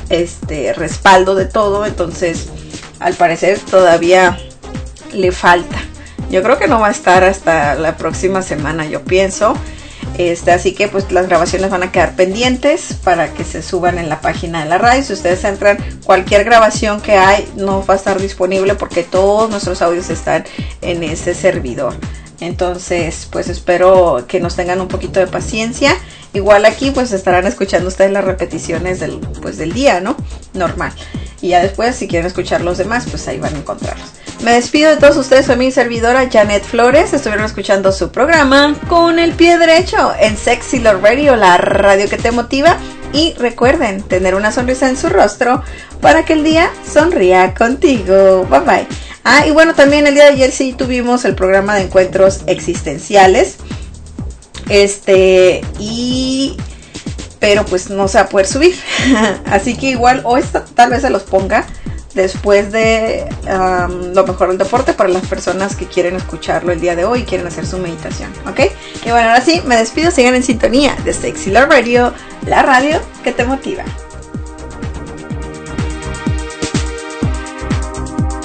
respaldo de todo, entonces al parecer todavía le falta. Yo creo que no va a estar hasta la próxima semana, yo pienso. Así que pues las grabaciones van a quedar pendientes para que se suban en la página de la radio. Si ustedes entran, cualquier grabación que hay no va a estar disponible porque todos nuestros audios están en ese servidor. Entonces pues espero que nos tengan un poquito de paciencia. Igual aquí pues estarán escuchando ustedes las repeticiones del día, ¿no? Normal. Y ya después, si quieren escuchar los demás, pues ahí van a encontrarlos. Me despido de todos ustedes, soy mi servidora Janet Flores. Estuvieron escuchando su programa Con el Pie Derecho en Sexy Love Radio, la radio que te motiva. Y recuerden tener una sonrisa en su rostro para que el día sonría contigo. Bye bye. Y bueno, también el día de ayer sí tuvimos el programa de encuentros existenciales. Pero pues no se va a poder subir. Así que igual hoy tal vez se los ponga después de lo mejor del deporte para las personas que quieren escucharlo el día de hoy y quieren hacer su meditación, ¿ok? Y bueno, ahora sí, me despido, sigan en sintonía de Sexy Love Radio, la radio que te motiva.